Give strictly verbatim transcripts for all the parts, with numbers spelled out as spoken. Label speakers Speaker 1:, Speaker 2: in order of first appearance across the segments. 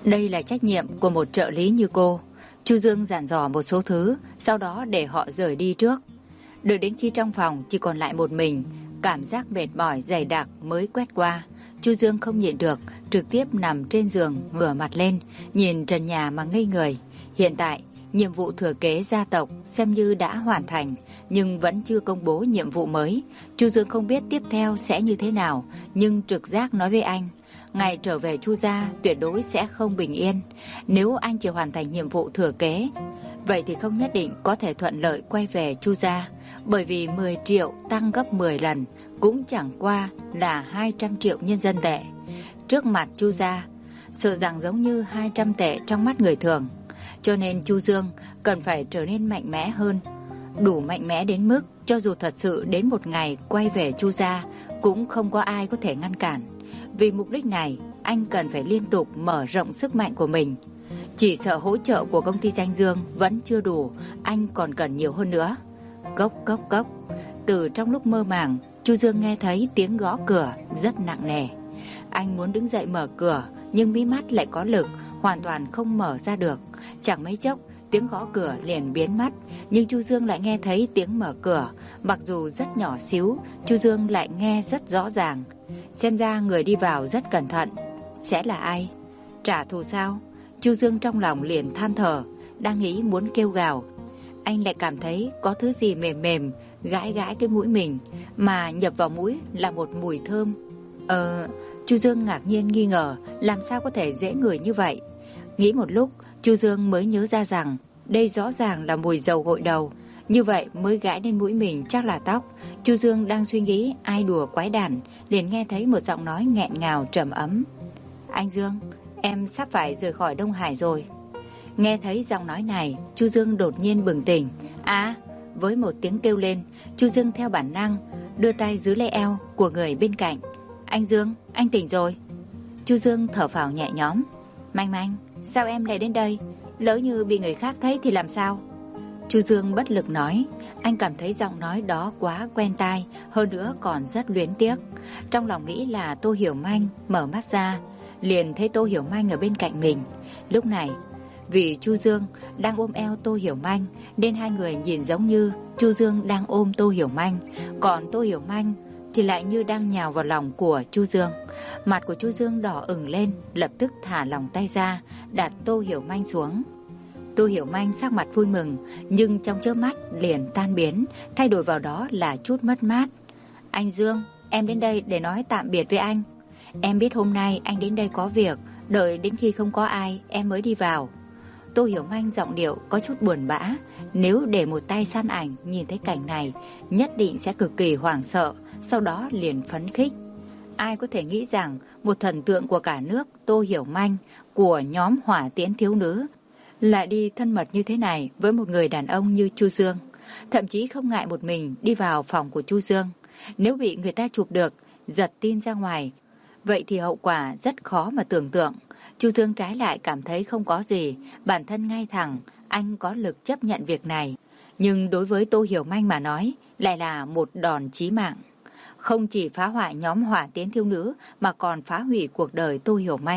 Speaker 1: Đây là trách nhiệm của một trợ lý như cô. Chu Dương dặn dò một số thứ, sau đó để họ rời đi trước. Đợi đến khi trong phòng chỉ còn lại một mình, cảm giác mệt mỏi dày đặc mới quét qua. Chu Dương không nhịn được, trực tiếp nằm trên giường, ngửa mặt lên, nhìn trần nhà mà ngây người. Hiện tại, nhiệm vụ thừa kế gia tộc xem như đã hoàn thành, nhưng vẫn chưa công bố nhiệm vụ mới. Chu Dương không biết tiếp theo sẽ như thế nào, nhưng trực giác nói với anh, ngày trở về Chu gia tuyệt đối sẽ không bình yên. Nếu anh chỉ hoàn thành nhiệm vụ thừa kế, vậy thì không nhất định có thể thuận lợi quay về Chu gia, bởi vì mười triệu tăng gấp mười lần cũng chẳng qua là hai trăm triệu nhân dân tệ. Trước mặt Chu gia, sợ rằng giống như hai trăm tệ trong mắt người thường. Cho nên Chu Dương cần phải trở nên mạnh mẽ hơn, đủ mạnh mẽ đến mức cho dù thật sự đến một ngày quay về Chu gia cũng không có ai có thể ngăn cản. Vì mục đích này, anh cần phải liên tục mở rộng sức mạnh của mình. Chỉ sợ hỗ trợ của công ty Danh Dương vẫn chưa đủ, anh còn cần nhiều hơn nữa. Cốc cốc cốc. Từ trong lúc mơ màng, Chu Dương nghe thấy tiếng gõ cửa rất nặng nề. Anh muốn đứng dậy mở cửa, nhưng mí mắt lại có lực, hoàn toàn không mở ra được. Chẳng mấy chốc, tiếng gõ cửa liền biến mất, nhưng Chu Dương lại nghe thấy tiếng mở cửa. Mặc dù rất nhỏ xíu, Chu Dương lại nghe rất rõ ràng. Xem ra người đi vào rất cẩn thận. Sẽ là ai? Trả thù sao? Chu Dương trong lòng liền than thở, đang nghĩ muốn kêu gào. Anh lại cảm thấy có thứ gì mềm mềm gãi gãi cái mũi mình, mà nhập vào mũi là một mùi thơm. Ờ, Chu Dương ngạc nhiên nghi ngờ, làm sao có thể dễ ngửi như vậy? Nghĩ một lúc, Chu Dương mới nhớ ra rằng đây rõ ràng là mùi dầu gội đầu, như vậy mới gãi lên mũi mình chắc là tóc. Chu Dương đang suy nghĩ ai đùa quái đản, liền nghe thấy một giọng nói nghẹn ngào trầm ấm. Anh Dương, em sắp phải rời khỏi Đông Hải rồi. Nghe thấy giọng nói này, Chu Dương đột nhiên bừng tỉnh. À, với một tiếng kêu lên, Chu Dương theo bản năng đưa tay giữ lấy eo của người bên cạnh. Anh Dương, anh tỉnh rồi. Chu Dương thở phào nhẹ nhõm. Manh Manh, sao em lại đến đây? Lỡ như bị người khác thấy thì làm sao? Chu Dương bất lực nói. Anh cảm thấy giọng nói đó quá quen tai, hơn nữa còn rất luyến tiếc. Trong lòng nghĩ là Tô Hiểu Manh. Mở mắt ra, liền thấy Tô Hiểu Manh ở bên cạnh mình. Lúc này, vì Chu Dương đang ôm eo Tô Hiểu Manh, nên hai người nhìn giống như Chu Dương đang ôm Tô Hiểu Manh, còn Tô Hiểu Manh thì lại như đang nhào vào lòng của Chu Dương. Mặt của Chu Dương đỏ ửng lên, lập tức thả lòng tay ra, đặt Tô Hiểu Manh xuống. Tô Hiểu Manh sắc mặt vui mừng, nhưng trong chớp mắt liền tan biến, thay đổi vào đó là chút mất mát. Anh Dương, em đến đây để nói tạm biệt với anh. Em biết hôm nay anh đến đây có việc, đợi đến khi không có ai em mới đi vào. Tô Hiểu Manh giọng điệu có chút buồn bã. Nếu để một tay săn ảnh nhìn thấy cảnh này, nhất định sẽ cực kỳ hoảng sợ, sau đó liền phấn khích. Ai có thể nghĩ rằng một thần tượng của cả nước, Tô Hiểu Manh, của nhóm hỏa tiễn thiếu nữ, lại đi thân mật như thế này với một người đàn ông như Chu Dương, thậm chí không ngại một mình đi vào phòng của Chu Dương. Nếu bị người ta chụp được, giật tin ra ngoài, vậy thì hậu quả rất khó mà tưởng tượng. Chu Dương trái lại cảm thấy không có gì, bản thân ngay thẳng, anh có lực chấp nhận việc này. Nhưng đối với Tô Hiểu Manh mà nói, lại là một đòn chí mạng. Không chỉ phá hoại nhóm hỏa tiễn thiếu nữ, mà còn phá hủy cuộc đời Tô Hiểu Manh.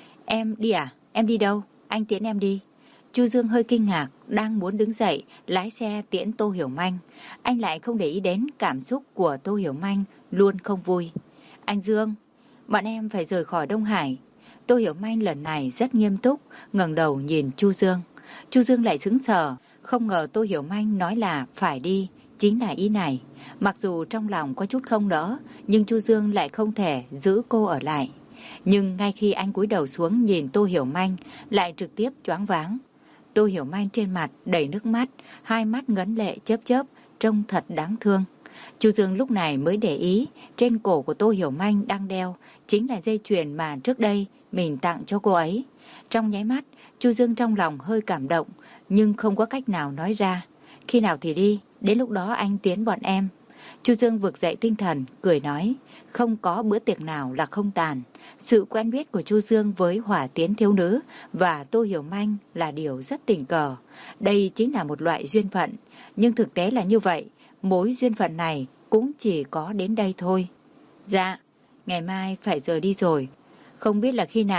Speaker 1: Em đi à? Em đi đâu? Anh tiễn em đi. Chu Dương hơi kinh ngạc, đang muốn đứng dậy, lái xe tiễn Tô Hiểu Manh. Anh lại không để ý đến cảm xúc của Tô Hiểu Manh, luôn không vui. Anh Dương, bọn em phải rời khỏi Đông Hải. Tô Hiểu Manh lần này rất nghiêm túc, ngẩng đầu nhìn Chu Dương. Chu Dương lại sững sờ, không ngờ Tô Hiểu Manh nói là phải đi, chính là ý này. Mặc dù trong lòng có chút không nỡ, nhưng Chu Dương lại không thể giữ cô ở lại. Nhưng ngay khi anh cúi đầu xuống nhìn Tô Hiểu Manh, lại trực tiếp choáng váng. Tô Hiểu Manh trên mặt đầy nước mắt, hai mắt ngấn lệ chớp chớp, trông thật đáng thương. Chu Dương lúc này mới để ý, trên cổ của Tô Hiểu Manh đang đeo chính là dây chuyền mà trước đây mình tặng cho cô ấy. Trong nháy mắt, Chu Dương trong lòng hơi cảm động, nhưng không có cách nào nói ra. Khi nào thì đi, đến lúc đó anh tiến bọn em. Chu Dương vực dậy tinh thần, cười nói, không có bữa tiệc nào là không tàn. Sự quen biết của Chu Dương với hỏa tiễn thiếu nữ và Tô Hiểu Manh là điều rất tình cờ. Đây chính là một loại duyên phận, nhưng thực tế là như vậy, mối duyên phận này cũng chỉ có đến đây thôi. Dạ, ngày mai phải rời đi rồi. Không biết là khi nào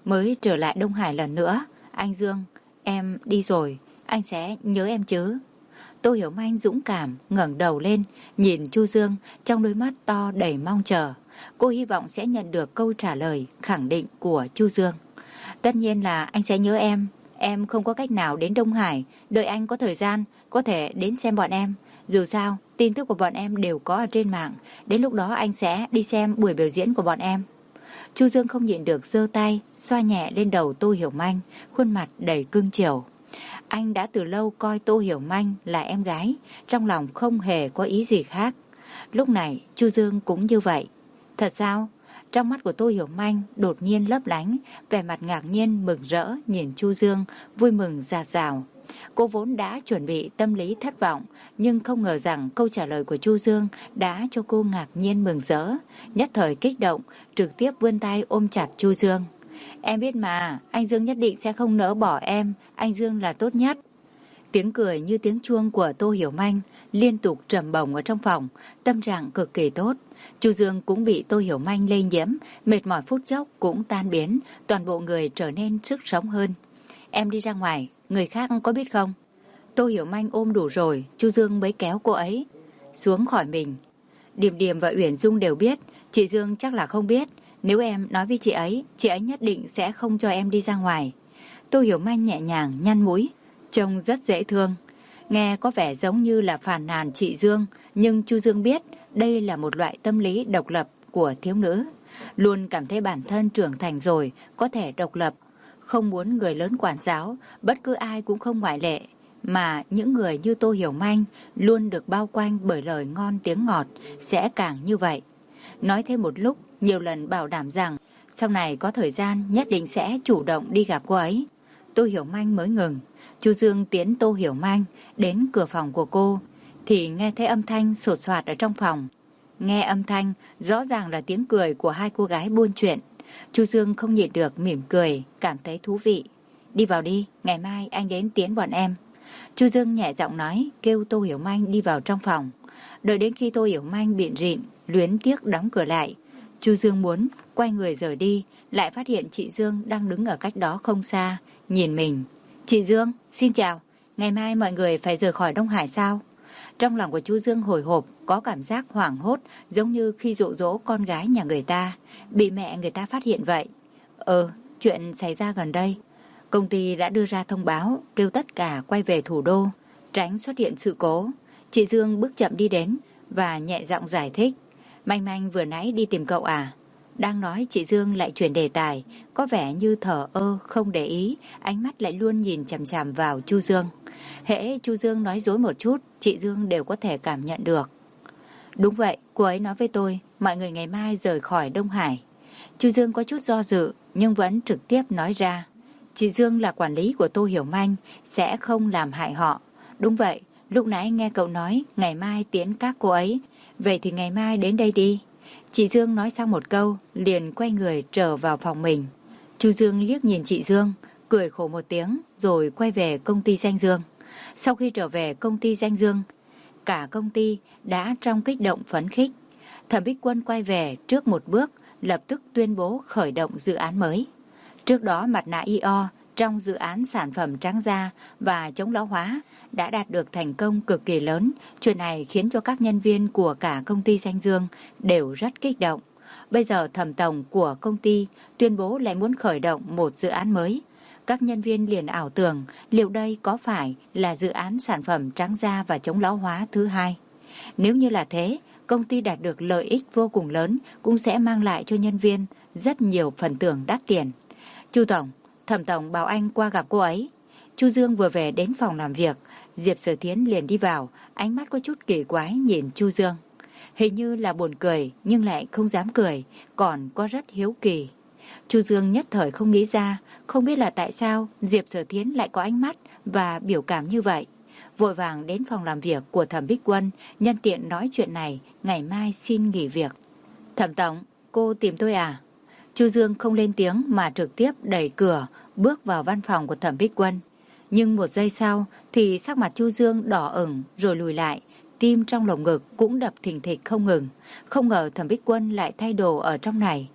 Speaker 1: mới trở lại Đông Hải lần nữa. Anh Dương, em đi rồi, anh sẽ nhớ em chứ? Tô Hiểu Manh dũng cảm ngẩng đầu lên, nhìn Chu Dương trong đôi mắt to đầy mong chờ. Cô hy vọng sẽ nhận được câu trả lời khẳng định của Chu Dương. Tất nhiên là anh sẽ nhớ em. Em không có cách nào đến Đông Hải, đợi anh có thời gian, có thể đến xem bọn em. Dù sao, tin tức của bọn em đều có ở trên mạng. Đến lúc đó anh sẽ đi xem buổi biểu diễn của bọn em. Chu Dương không nhịn được giơ tay, xoa nhẹ lên đầu Tô Hiểu Manh, khuôn mặt đầy cưng chiều. Anh đã từ lâu coi Tô Hiểu Manh là em gái, trong lòng không hề có ý gì khác. Lúc này, Chu Dương cũng như vậy. Thật sao? Trong mắt của Tô Hiểu Manh đột nhiên lấp lánh, vẻ mặt ngạc nhiên mừng rỡ nhìn Chu Dương, vui mừng rạt rào. Cô vốn đã chuẩn bị tâm lý thất vọng, nhưng không ngờ rằng câu trả lời của Chu Dương đã cho cô ngạc nhiên mừng rỡ. Nhất thời kích động, trực tiếp vươn tay ôm chặt Chu Dương. Em biết mà, anh Dương nhất định sẽ không nỡ bỏ em, anh Dương là tốt nhất. Tiếng cười như tiếng chuông của Tô Hiểu Manh liên tục trầm bổng ở trong phòng, tâm trạng cực kỳ tốt. Chu Dương cũng bị Tô Hiểu Manh lây nhiễm, mệt mỏi phút chốc cũng tan biến, toàn bộ người trở nên sức sống hơn. Em đi ra ngoài, người khác có biết không? Tô Hiểu Manh ôm đủ rồi, Chu Dương mới kéo cô ấy xuống khỏi mình. Điềm Điềm và Uyển Dung đều biết, chị Dương chắc là không biết. Nếu em nói với chị ấy, chị ấy nhất định sẽ không cho em đi ra ngoài. Tô Hiểu Manh nhẹ nhàng nhăn mũi, trông rất dễ thương. Nghe có vẻ giống như là phàn nàn chị Dương, nhưng Chu Dương biết đây là một loại tâm lý độc lập của thiếu nữ. Luôn cảm thấy bản thân trưởng thành rồi, có thể độc lập, không muốn người lớn quản giáo, bất cứ ai cũng không ngoại lệ. Mà những người như Tô Hiểu Manh luôn được bao quanh bởi lời ngon tiếng ngọt, sẽ càng như vậy. Nói thêm một lúc, nhiều lần bảo đảm rằng sau này có thời gian nhất định sẽ chủ động đi gặp cô ấy. Tô Hiểu Manh mới ngừng. Chu Dương tiến Tô Hiểu Manh đến cửa phòng của cô thì nghe thấy âm thanh sột soạt ở trong phòng. Nghe âm thanh rõ ràng là tiếng cười của hai cô gái buôn chuyện. Chu Dương không nhịn được mỉm cười, cảm thấy thú vị. Đi vào đi, ngày mai anh đến tiễn bọn em. Chu Dương nhẹ giọng nói, kêu Tô Hiểu Manh đi vào trong phòng. Đợi đến khi Tô Hiểu Manh bịn rịn luyến tiếc đóng cửa lại, Chu Dương muốn quay người rời đi, lại phát hiện chị Dương đang đứng ở cách đó không xa, nhìn mình. Chị Dương, xin chào, ngày mai mọi người phải rời khỏi Đông Hải sao? Trong lòng của Chu Dương hồi hộp, có cảm giác hoảng hốt, giống như khi dụ dỗ con gái nhà người ta, bị mẹ người ta phát hiện vậy. Ờ, chuyện xảy ra gần đây. Công ty đã đưa ra thông báo, kêu tất cả quay về thủ đô, tránh xuất hiện sự cố. Chị Dương bước chậm đi đến và nhẹ giọng giải thích. Manh Manh vừa nãy đi tìm cậu à? Đang nói chị Dương lại chuyển đề tài, có vẻ như thờ ơ, không để ý, ánh mắt lại luôn nhìn chằm chằm vào Chu Dương. Hễ Chu Dương nói dối một chút, chị Dương đều có thể cảm nhận được. Đúng vậy, cô ấy nói với tôi, mọi người ngày mai rời khỏi Đông Hải. Chu Dương có chút do dự, nhưng vẫn trực tiếp nói ra. Chị Dương là quản lý của Tô Hiểu Manh, sẽ không làm hại họ. Đúng vậy, lúc nãy nghe cậu nói ngày mai tiễn các cô ấy, vậy thì ngày mai đến đây đi. Chị Dương nói xong một câu, liền quay người trở vào phòng mình. Chu Dương liếc nhìn chị Dương, cười khổ một tiếng, rồi quay về công ty Danh Dương. Sau khi trở về công ty Danh Dương, cả công ty đã trong kích động phấn khích. Thẩm Bích Quân quay về trước một bước, lập tức tuyên bố khởi động dự án mới. Trước đó mặt nạ i o trong dự án sản phẩm trắng da và chống lão hóa đã đạt được thành công cực kỳ lớn. Chuyện này khiến cho các nhân viên của cả công ty Danh Dương đều rất kích động. Bây giờ thẩm tổng của công ty tuyên bố lại muốn khởi động một dự án mới. Các nhân viên liền ảo tưởng liệu đây có phải là dự án sản phẩm trắng da và chống lão hóa thứ hai. Nếu như là thế, công ty đạt được lợi ích vô cùng lớn, cũng sẽ mang lại cho nhân viên rất nhiều phần thưởng đắt tiền. Chu tổng, thẩm tổng bảo anh qua gặp cô ấy. Chu Dương vừa về đến phòng làm việc, Diệp Sở Thiến liền đi vào, ánh mắt có chút kỳ quái nhìn Chu Dương. Hình như là buồn cười nhưng lại không dám cười, còn có rất hiếu kỳ. Chu Dương nhất thời không nghĩ ra, không biết là tại sao Diệp Sở Thiến lại có ánh mắt và biểu cảm như vậy. Vội vàng đến phòng làm việc của Thẩm Bích Quân, nhân tiện nói chuyện này, ngày mai xin nghỉ việc. Thẩm tổng, cô tìm tôi à? Chu Dương không lên tiếng mà trực tiếp đẩy cửa, bước vào văn phòng của Thẩm Bích Quân. Nhưng một giây sau thì sắc mặt Chu Dương đỏ ửng rồi lùi lại, tim trong lồng ngực cũng đập thình thịch không ngừng. Không ngờ Thẩm Bích Quân lại thay đồ ở trong này.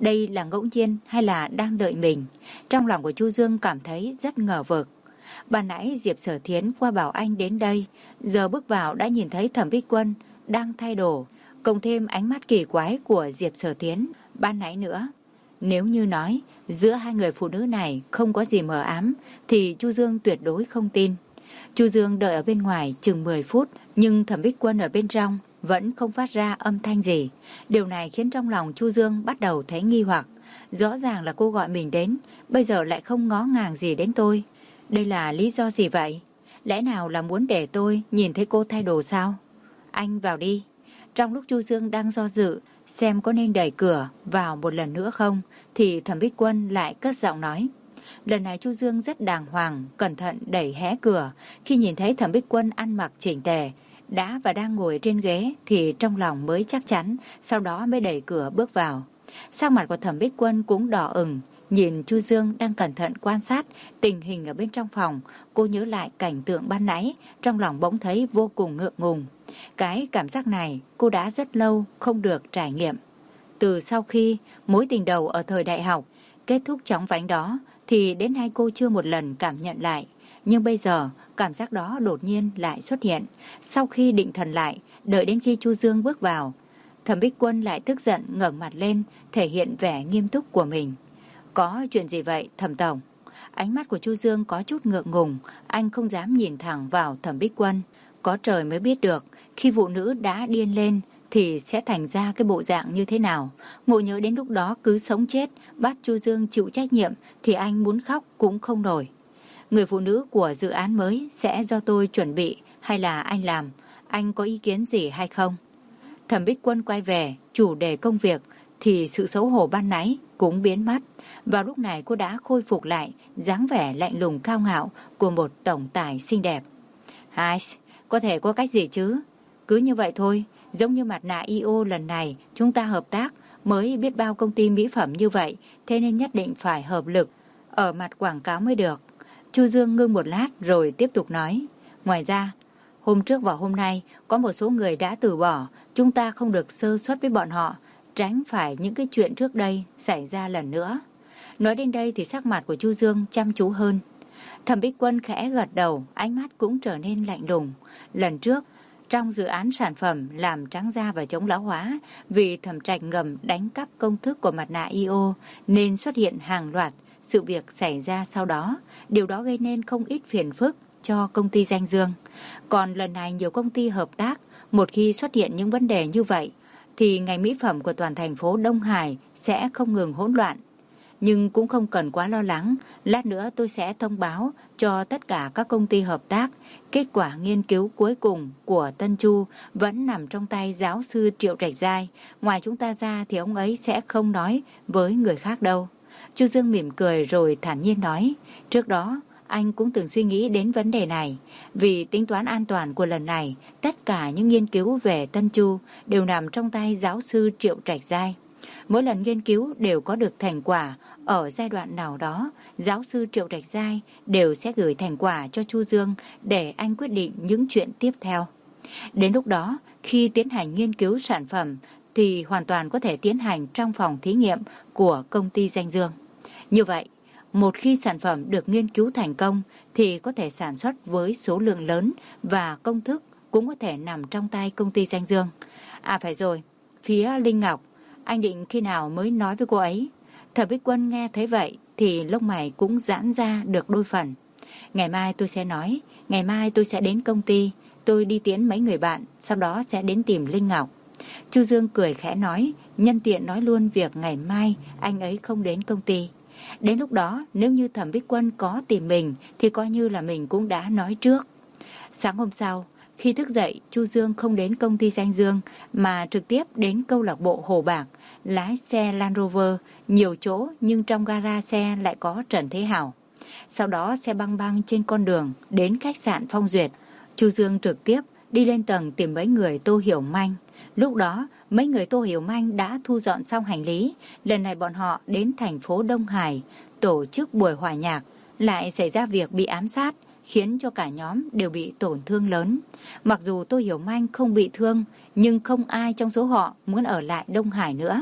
Speaker 1: Đây là ngẫu nhiên hay là đang đợi mình? Trong lòng của Chu Dương cảm thấy rất ngờ vực. Ban nãy Diệp Sở Thiến qua bảo anh đến đây, giờ bước vào đã nhìn thấy Thẩm Bích Quân đang thay đồ, cộng thêm ánh mắt kỳ quái của Diệp Sở Thiến ban nãy nữa. Nếu như nói giữa hai người phụ nữ này không có gì mờ ám thì Chu Dương tuyệt đối không tin. Chu Dương đợi ở bên ngoài chừng mười phút, nhưng Thẩm Bích Quân ở bên trong vẫn không phát ra âm thanh gì. Điều này khiến trong lòng Chu Dương bắt đầu thấy nghi hoặc. Rõ ràng là cô gọi mình đến, bây giờ lại không ngó ngàng gì đến tôi. Đây là lý do gì vậy? Lẽ nào là muốn để tôi nhìn thấy cô thay đồ sao? Anh vào đi. Trong lúc Chu Dương đang do dự xem có nên đẩy cửa vào một lần nữa không, thì Thẩm Bích Quân lại cất giọng nói. Lần này Chu Dương rất đàng hoàng, cẩn thận đẩy hé cửa. Khi nhìn thấy Thẩm Bích Quân ăn mặc chỉnh tề, đã và đang ngồi trên ghế thì trong lòng mới chắc chắn, sau đó mới đẩy cửa bước vào. Sắc mặt của Thẩm Bích Quân cũng đỏ ửng, nhìn Chu Dương đang cẩn thận quan sát tình hình ở bên trong phòng. Cô nhớ lại cảnh tượng ban nãy, trong lòng bỗng thấy vô cùng ngượng ngùng. Cái cảm giác này cô đã rất lâu không được trải nghiệm. Từ sau khi mối tình đầu ở thời đại học kết thúc chóng vánh đó thì đến nay cô chưa một lần cảm nhận lại. Nhưng bây giờ cảm giác đó đột nhiên lại xuất hiện. Sau khi định thần lại, đợi đến khi Chu Dương bước vào, Thẩm Bích Quân lại tức giận ngẩng mặt lên, thể hiện vẻ nghiêm túc của mình. Có chuyện gì vậy Thẩm tổng? Ánh mắt của Chu Dương có chút ngượng ngùng, anh không dám nhìn thẳng vào Thẩm Bích Quân. Có trời mới biết được, khi phụ nữ đã điên lên thì sẽ thành ra cái bộ dạng như thế nào. Ngộ nhớ đến lúc đó cứ sống chết bắt Chu Dương chịu trách nhiệm thì anh muốn khóc cũng không nổi. Người phụ nữ của dự án mới sẽ do tôi chuẩn bị hay là anh làm? Anh có ý kiến gì hay không? Thẩm Bích Quân quay về chủ đề công việc thì sự xấu hổ ban nãy cũng biến mất. Vào lúc này cô đã khôi phục lại dáng vẻ lạnh lùng cao ngạo của một tổng tài xinh đẹp. Hai, có thể có cách gì chứ? Cứ như vậy thôi, giống như mặt nạ i ô lần này chúng ta hợp tác mới biết bao công ty mỹ phẩm như vậy, thế nên nhất định phải hợp lực ở mặt quảng cáo mới được. Chu Dương ngưng một lát rồi tiếp tục nói. Ngoài ra, hôm trước và hôm nay có một số người đã từ bỏ, chúng ta không được sơ suất với bọn họ, tránh phải những cái chuyện trước đây xảy ra lần nữa. Nói đến đây thì sắc mặt của Chu Dương chăm chú hơn. Thẩm Bích Quân khẽ gật đầu, ánh mắt cũng trở nên lạnh lùng. Lần trước, trong dự án sản phẩm làm trắng da và chống lão hóa, vì Thẩm Trạch ngầm đánh cắp công thức của mặt nạ i ô nên xuất hiện hàng loạt sự việc xảy ra sau đó. Điều đó gây nên không ít phiền phức cho công ty Danh Dương. Còn lần này nhiều công ty hợp tác, một khi xuất hiện những vấn đề như vậy thì ngành mỹ phẩm của toàn thành phố Đông Hải sẽ không ngừng hỗn loạn. Nhưng cũng không cần quá lo lắng, lát nữa tôi sẽ thông báo cho tất cả các công ty hợp tác. Kết quả nghiên cứu cuối cùng của Tân Chu vẫn nằm trong tay giáo sư Triệu Trạch Giai. Ngoài chúng ta ra thì ông ấy sẽ không nói với người khác đâu. Chu Dương mỉm cười rồi thản nhiên nói, trước đó anh cũng từng suy nghĩ đến vấn đề này. Vì tính toán an toàn của lần này, tất cả những nghiên cứu về Tân Chu đều nằm trong tay giáo sư Triệu Trạch Giai. Mỗi lần nghiên cứu đều có được thành quả. Ở giai đoạn nào đó, giáo sư Triệu Trạch Giai đều sẽ gửi thành quả cho Chu Dương để anh quyết định những chuyện tiếp theo. Đến lúc đó, khi tiến hành nghiên cứu sản phẩm thì hoàn toàn có thể tiến hành trong phòng thí nghiệm của công ty Danh Dương. Như vậy, một khi sản phẩm được nghiên cứu thành công thì có thể sản xuất với số lượng lớn và công thức cũng có thể nằm trong tay công ty Danh Dương. À phải rồi, phía Linh Ngọc, anh định khi nào mới nói với cô ấy? Thẩm Bích Quân nghe thấy vậy thì lông mày cũng giãn ra được đôi phần. Ngày mai tôi sẽ nói, ngày mai tôi sẽ đến công ty, tôi đi tiễn mấy người bạn, sau đó sẽ đến tìm Linh Ngọc. Chu Dương cười khẽ nói, nhân tiện nói luôn việc ngày mai anh ấy không đến công ty. Đến lúc đó nếu như Thẩm Bích Quân có tìm mình thì coi như là mình cũng đã nói trước. Sáng hôm sau, khi thức dậy, Chu Dương không đến công ty Danh Dương mà trực tiếp đến câu lạc bộ Hồ Bạc, lái xe Land Rover nhiều chỗ nhưng trong gara xe lại có Trần Thế Hảo. Sau đó xe băng băng trên con đường đến khách sạn Phong Duyệt. Chu Dương trực tiếp đi lên tầng tìm mấy người Tô Hiểu Manh. Lúc đó mấy người Tô Hiểu Manh đã thu dọn xong hành lý. Lần này bọn họ đến thành phố Đông Hải tổ chức buổi hòa nhạc. Lại xảy ra việc bị ám sát, khiến cho cả nhóm đều bị tổn thương lớn. Mặc dù Tô Hiểu Manh không bị thương, nhưng không ai trong số họ muốn ở lại Đông Hải nữa.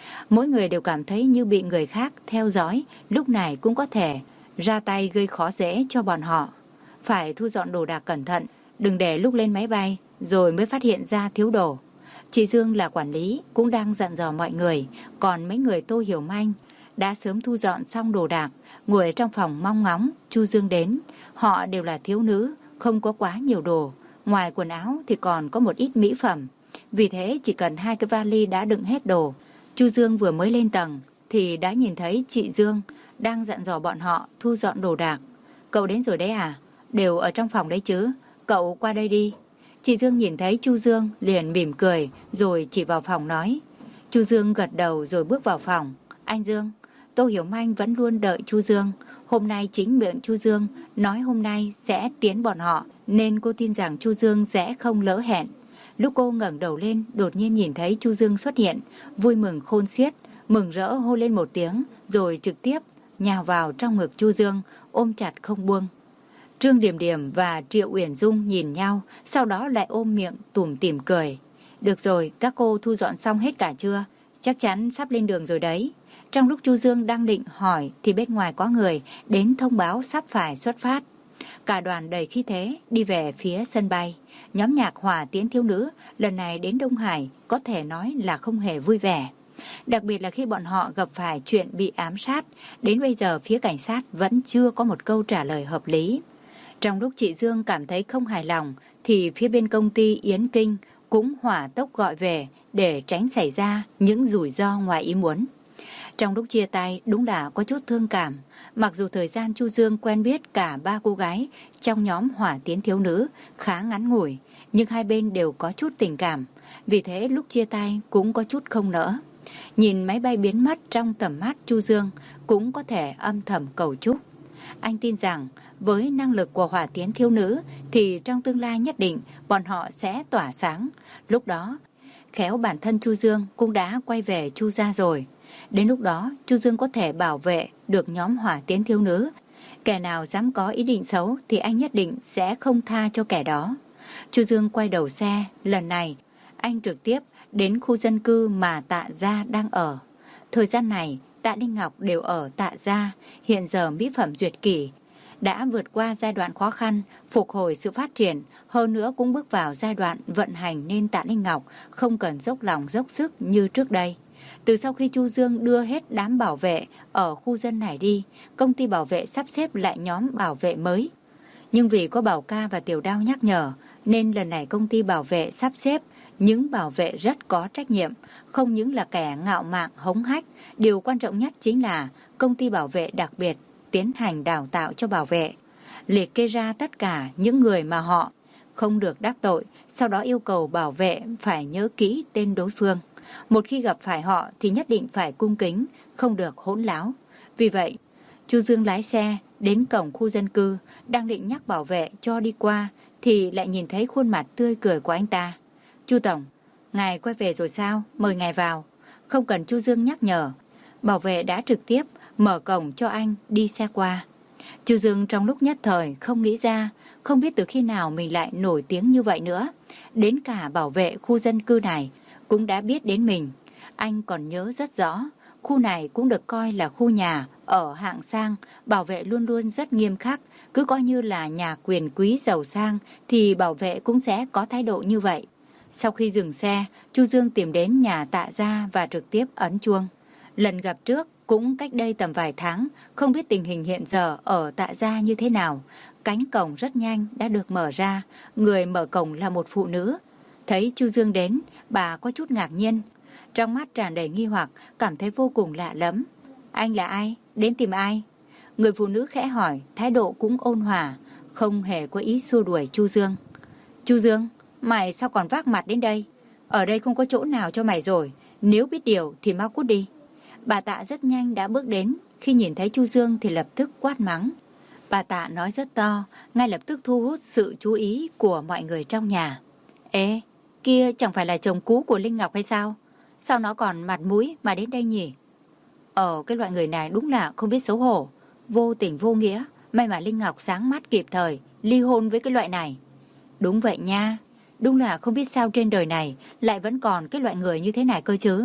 Speaker 1: Mỗi người đều cảm thấy như bị người khác theo dõi, lúc này cũng có thể ra tay gây khó dễ cho bọn họ. Phải thu dọn đồ đạc cẩn thận, đừng để lúc lên máy bay rồi mới phát hiện ra thiếu đồ. Chị Dương là quản lý cũng đang dặn dò mọi người, còn mấy người Tô Hiểu Manh đã sớm thu dọn xong đồ đạc, ngồi trong phòng mong ngóng Chu Dương đến. Họ đều là thiếu nữ, không có quá nhiều đồ, ngoài quần áo thì còn có một ít mỹ phẩm. Vì thế chỉ cần hai cái vali đã đựng hết đồ. Chu Dương vừa mới lên tầng thì đã nhìn thấy chị Dương đang dặn dò bọn họ thu dọn đồ đạc. Cậu đến rồi đấy à? Đều ở trong phòng đấy chứ? Cậu qua đây đi. Chị Dương nhìn thấy Chu Dương liền mỉm cười rồi chỉ vào phòng nói. Chu Dương gật đầu rồi bước vào phòng. Anh Dương, Tô Hiểu Manh vẫn luôn đợi Chu Dương. Hôm nay chính miệng Chu Dương nói hôm nay sẽ tiến bọn họ, nên cô tin rằng Chu Dương sẽ không lỡ hẹn. Lúc cô ngẩng đầu lên, đột nhiên nhìn thấy Chu Dương xuất hiện, vui mừng khôn xiết, mừng rỡ hô lên một tiếng, rồi trực tiếp nhào vào trong ngực Chu Dương, ôm chặt không buông. Trương Điểm Điểm và Triệu Uyển Dung nhìn nhau, sau đó lại ôm miệng tủm tỉm cười. Được rồi, các cô thu dọn xong hết cả chưa? Chắc chắn sắp lên đường rồi đấy. Trong lúc Chu Dương đang định hỏi thì bên ngoài có người đến thông báo sắp phải xuất phát. Cả đoàn đầy khí thế đi về phía sân bay. Nhóm nhạc Hỏa Tiễn Thiếu Nữ lần này đến Đông Hải có thể nói là không hề vui vẻ. Đặc biệt là khi bọn họ gặp phải chuyện bị ám sát, đến bây giờ phía cảnh sát vẫn chưa có một câu trả lời hợp lý. Trong lúc chị Dương cảm thấy không hài lòng thì phía bên công ty Yến Kinh cũng hỏa tốc gọi về để tránh xảy ra những rủi ro ngoài ý muốn. Trong lúc chia tay đúng là có chút thương cảm. Mặc dù thời gian Chu Dương quen biết cả ba cô gái trong nhóm Hỏa Tiễn Thiếu Nữ khá ngắn ngủi, nhưng hai bên đều có chút tình cảm. Vì thế lúc chia tay cũng có chút không nỡ. Nhìn máy bay biến mất trong tầm mắt Chu Dương cũng có thể âm thầm cầu chúc. Anh tin rằng với năng lực của Hỏa Tiễn Thiếu Nữ thì trong tương lai nhất định bọn họ sẽ tỏa sáng. Lúc đó khéo bản thân Chu Dương cũng đã quay về Chu gia rồi. Đến lúc đó Chu Dương có thể bảo vệ được nhóm Hỏa Tiễn Thiếu Nữ. Kẻ nào dám có ý định xấu thì anh nhất định sẽ không tha cho kẻ đó. Chu Dương quay đầu xe, lần này anh trực tiếp đến khu dân cư mà Tạ Gia đang ở. Thời gian này Tạ Đinh Ngọc đều ở Tạ Gia, hiện giờ mỹ phẩm duyệt kỷ đã vượt qua giai đoạn khó khăn, phục hồi sự phát triển, hơn nữa cũng bước vào giai đoạn vận hành nên Tạ Đinh Ngọc không cần dốc lòng dốc sức như trước đây. Từ sau khi Chu Dương đưa hết đám bảo vệ ở khu dân này đi, công ty bảo vệ sắp xếp lại nhóm bảo vệ mới. Nhưng vì có Bảo Ca và Tiểu Đao nhắc nhở, nên lần này công ty bảo vệ sắp xếp những bảo vệ rất có trách nhiệm, không những là kẻ ngạo mạn hống hách. Điều quan trọng nhất chính là công ty bảo vệ đặc biệt tiến hành đào tạo cho bảo vệ, liệt kê ra tất cả những người mà họ không được đắc tội, sau đó yêu cầu bảo vệ phải nhớ kỹ tên đối phương. Một khi gặp phải họ thì nhất định phải cung kính, không được hỗn láo. Vì vậy, Chu Dương lái xe đến cổng khu dân cư, đang định nhắc bảo vệ cho đi qua thì lại nhìn thấy khuôn mặt tươi cười của anh ta. Chu Tổng, ngài quay về rồi sao? Mời ngài vào. Không cần Chu Dương nhắc nhở, bảo vệ đã trực tiếp mở cổng cho anh đi xe qua. Chu Dương trong lúc nhất thời không nghĩ ra, không biết từ khi nào mình lại nổi tiếng như vậy nữa. Đến cả bảo vệ khu dân cư này cũng đã biết đến mình. Anh còn nhớ rất rõ, khu này cũng được coi là khu nhà ở hạng sang, bảo vệ luôn luôn rất nghiêm khắc. Cứ coi như là nhà quyền quý giàu sang thì bảo vệ cũng sẽ có thái độ như vậy. Sau khi dừng xe, Chu Dương tìm đến nhà Tạ Gia và trực tiếp ấn chuông. Lần gặp trước cũng cách đây tầm vài tháng, không biết tình hình hiện giờ ở Tạ Gia như thế nào. Cánh cổng rất nhanh đã được mở ra, người mở cổng là một phụ nữ. Thấy Chu Dương đến, bà có chút ngạc nhiên, trong mắt tràn đầy nghi hoặc, cảm thấy vô cùng lạ lẫm. Anh là ai? Đến tìm ai? Người phụ nữ khẽ hỏi, thái độ cũng ôn hòa, không hề có ý xua đuổi Chu Dương. Chu Dương, mày sao còn vác mặt đến đây? Ở đây không có chỗ nào cho mày rồi, nếu biết điều thì mau cút đi. Bà Tạ rất nhanh đã bước đến, khi nhìn thấy Chu Dương thì lập tức quát mắng. Bà Tạ nói rất to, ngay lập tức thu hút sự chú ý của mọi người trong nhà. Ê, kia chẳng phải là chồng cũ của Linh Ngọc hay sao? Sao nó còn mặt mũi mà đến đây nhỉ? Ờ, cái loại người này đúng là không biết xấu hổ, vô tình vô nghĩa. May mà Linh Ngọc sáng mắt kịp thời, ly hôn với cái loại này. Đúng vậy nha, đúng là không biết sao trên đời này lại vẫn còn cái loại người như thế này cơ chứ.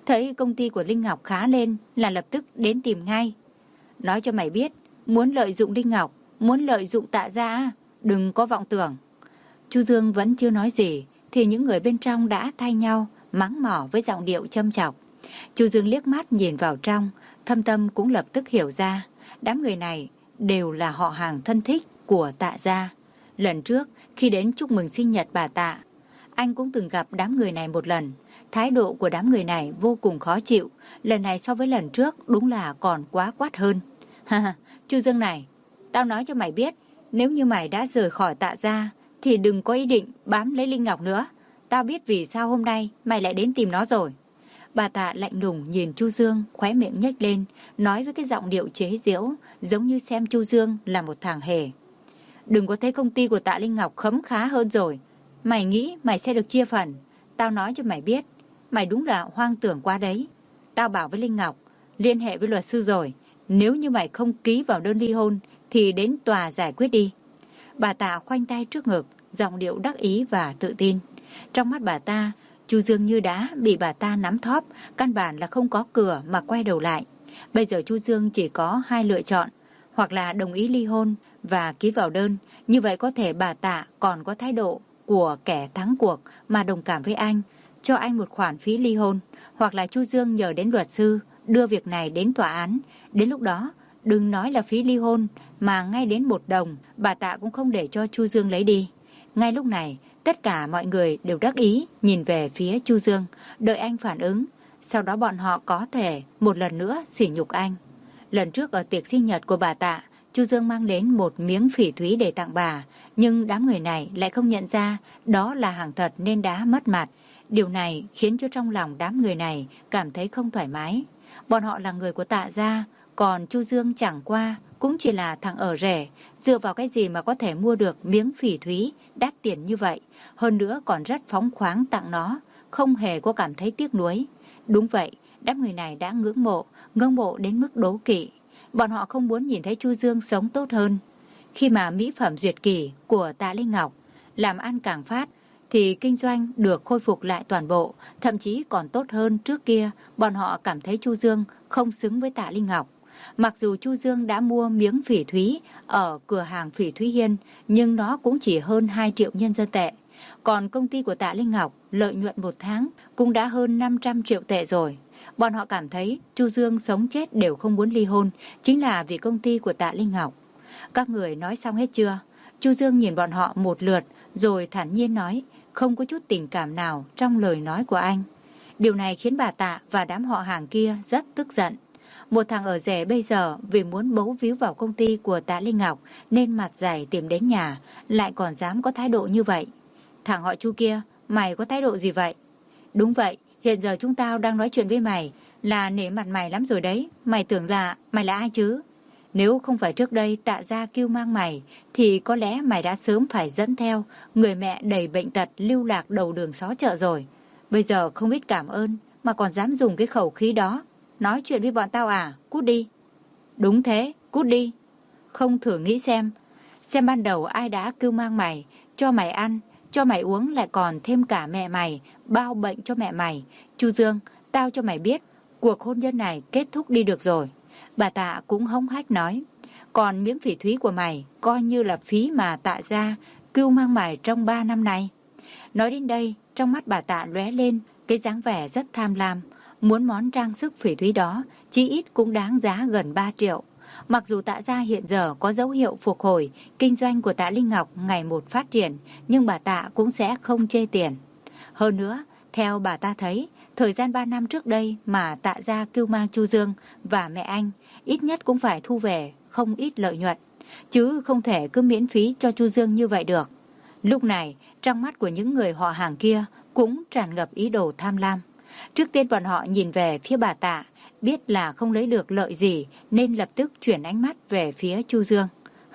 Speaker 1: thấy công ty của Linh Ngọc khá lên là lập tức đến tìm ngay. Nói cho mày biết, muốn lợi dụng Linh Ngọc, muốn lợi dụng Tạ gia, đừng có vọng tưởng. Chu Dương vẫn chưa nói gì thì những người bên trong đã thay nhau mắng mỏ với giọng điệu châm chọc. Chu Dương liếc mắt nhìn vào trong, thâm tâm cũng lập tức hiểu ra, đám người này đều là họ hàng thân thích của Tạ gia. Lần trước khi đến chúc mừng sinh nhật bà Tạ, anh cũng từng gặp đám người này một lần. Thái độ của đám người này vô cùng khó chịu, lần này so với lần trước đúng là còn quá quát hơn. Ha, Chu Dương này, tao nói cho mày biết, nếu như mày đã rời khỏi Tạ gia thì đừng có ý định bám lấy Linh Ngọc nữa. Tao biết vì sao hôm nay mày lại đến tìm nó rồi. Bà Tạ lạnh lùng nhìn Chu Dương, khóe miệng nhếch lên, nói với cái giọng điệu chế giễu, giống như xem Chu Dương là một thằng hề. Đừng có thấy công ty của Tạ Linh Ngọc khấm khá hơn rồi. Mày nghĩ mày sẽ được chia phần. Tao nói cho mày biết, mày đúng là hoang tưởng quá đấy. Tao bảo với Linh Ngọc, liên hệ với luật sư rồi. Nếu như mày không ký vào đơn ly hôn thì đến tòa giải quyết đi. Bà Tạ khoanh tay trước ngực, giọng điệu đắc ý và tự tin. Trong mắt bà ta, Chu Dương như đã bị bà ta nắm thóp, căn bản là không có cửa mà quay đầu lại. Bây giờ Chu Dương chỉ có hai lựa chọn, hoặc là đồng ý ly hôn và ký vào đơn. Như vậy có thể bà Tạ còn có thái độ của kẻ thắng cuộc mà đồng cảm với anh, cho anh một khoản phí ly hôn, hoặc là Chu Dương nhờ đến luật sư đưa việc này đến tòa án. Đến lúc đó, đừng nói là phí ly hôn, mà ngay đến một đồng bà Tạ cũng không để cho Chu Dương lấy đi. Ngay lúc này, tất cả mọi người đều đắc ý nhìn về phía Chu Dương, đợi anh phản ứng. Sau đó bọn họ có thể một lần nữa sỉ nhục anh. Lần trước ở tiệc sinh nhật của bà Tạ, Chu Dương mang đến một miếng phỉ thúy để tặng bà, nhưng đám người này lại không nhận ra đó là hàng thật nên đã mất mặt. Điều này khiến cho trong lòng đám người này cảm thấy không thoải mái. Bọn họ là người của Tạ gia, còn Chu Dương chẳng qua cũng chỉ là thằng ở rẻ, dựa vào cái gì mà có thể mua được miếng phỉ thúy đắt tiền như vậy, hơn nữa còn rất phóng khoáng tặng nó, không hề có cảm thấy tiếc nuối. Đúng vậy, đám người này đã ngưỡng mộ, ngưỡng mộ đến mức đố kỵ. Bọn họ không muốn nhìn thấy Chu Dương sống tốt hơn. Khi mà mỹ phẩm duyệt kỷ của Tạ Linh Ngọc làm ăn càng phát, thì kinh doanh được khôi phục lại toàn bộ, thậm chí còn tốt hơn trước kia. Bọn họ cảm thấy Chu Dương không xứng với Tạ Linh Ngọc. Mặc dù Chu Dương đã mua miếng phỉ thúy ở cửa hàng Phỉ Thúy Hiên, nhưng nó cũng chỉ hơn hai triệu nhân dân tệ. Còn công ty của Tạ Linh Ngọc lợi nhuận một tháng cũng đã hơn năm trăm triệu tệ rồi. Bọn họ cảm thấy Chu Dương sống chết đều không muốn ly hôn, chính là vì công ty của Tạ Linh Ngọc. Các người nói xong hết chưa? Chu Dương nhìn bọn họ một lượt rồi thản nhiên nói, không có chút tình cảm nào trong lời nói của anh. Điều này khiến bà Tạ và đám họ hàng kia rất tức giận. Một thằng ở rể bây giờ vì muốn bấu víu vào công ty của Tạ Linh Ngọc nên mặt dày tìm đến nhà, lại còn dám có thái độ như vậy. Thằng họ Chu kia, mày có thái độ gì vậy? Đúng vậy, hiện giờ chúng tao đang nói chuyện với mày là nể mặt mày lắm rồi đấy. Mày tưởng là mày là ai chứ? Nếu không phải trước đây Tạ gia kêu mang mày thì có lẽ mày đã sớm phải dẫn theo người mẹ đầy bệnh tật lưu lạc đầu đường xó chợ rồi. Bây giờ không biết cảm ơn mà còn dám dùng cái khẩu khí đó nói chuyện với bọn tao à? Cút đi. Đúng thế, cút đi. Không thử nghĩ xem, xem ban đầu ai đã kêu mang mày, cho mày ăn, cho mày uống, lại còn thêm cả mẹ mày, bao bệnh cho mẹ mày. Chu Dương, tao cho mày biết, cuộc hôn nhân này kết thúc đi được rồi. Bà Tạ cũng hống hách nói, còn miếng phỉ thúy của mày coi như là phí mà Tạ gia kêu mang mày trong ba năm nay. Nói đến đây, trong mắt bà Tạ lóe lên cái dáng vẻ rất tham lam, muốn món trang sức phỉ thúy đó chí ít cũng đáng giá gần ba triệu. Mặc dù Tạ gia hiện giờ có dấu hiệu phục hồi, kinh doanh của Tạ Linh Ngọc ngày một phát triển, nhưng bà Tạ cũng sẽ không chê tiền. Hơn nữa, theo bà ta thấy, thời gian ba năm trước đây mà Tạ gia kêu mang Chu Dương và mẹ anh, ít nhất cũng phải thu về không ít lợi nhuận, chứ không thể cứ miễn phí cho Chu Dương như vậy được. Lúc này, trong mắt của những người họ hàng kia cũng tràn ngập ý đồ tham lam. Trước tiên bọn họ nhìn về phía bà Tạ, biết là không lấy được lợi gì nên lập tức chuyển ánh mắt về phía Chu Dương.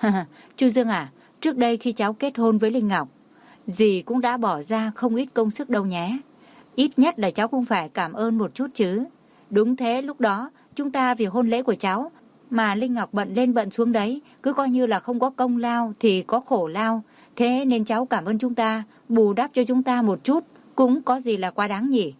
Speaker 1: Chu Dương à, trước đây khi cháu kết hôn với Linh Ngọc, dì cũng đã bỏ ra không ít công sức đâu nhé. Ít nhất là cháu cũng phải cảm ơn một chút chứ. Đúng thế, lúc đó chúng ta vì hôn lễ của cháu mà Linh Ngọc bận lên bận xuống đấy, cứ coi như là không có công lao thì có khổ lao. Thế nên cháu cảm ơn chúng ta, bù đắp cho chúng ta một chút, cũng có gì là quá đáng nhỉ.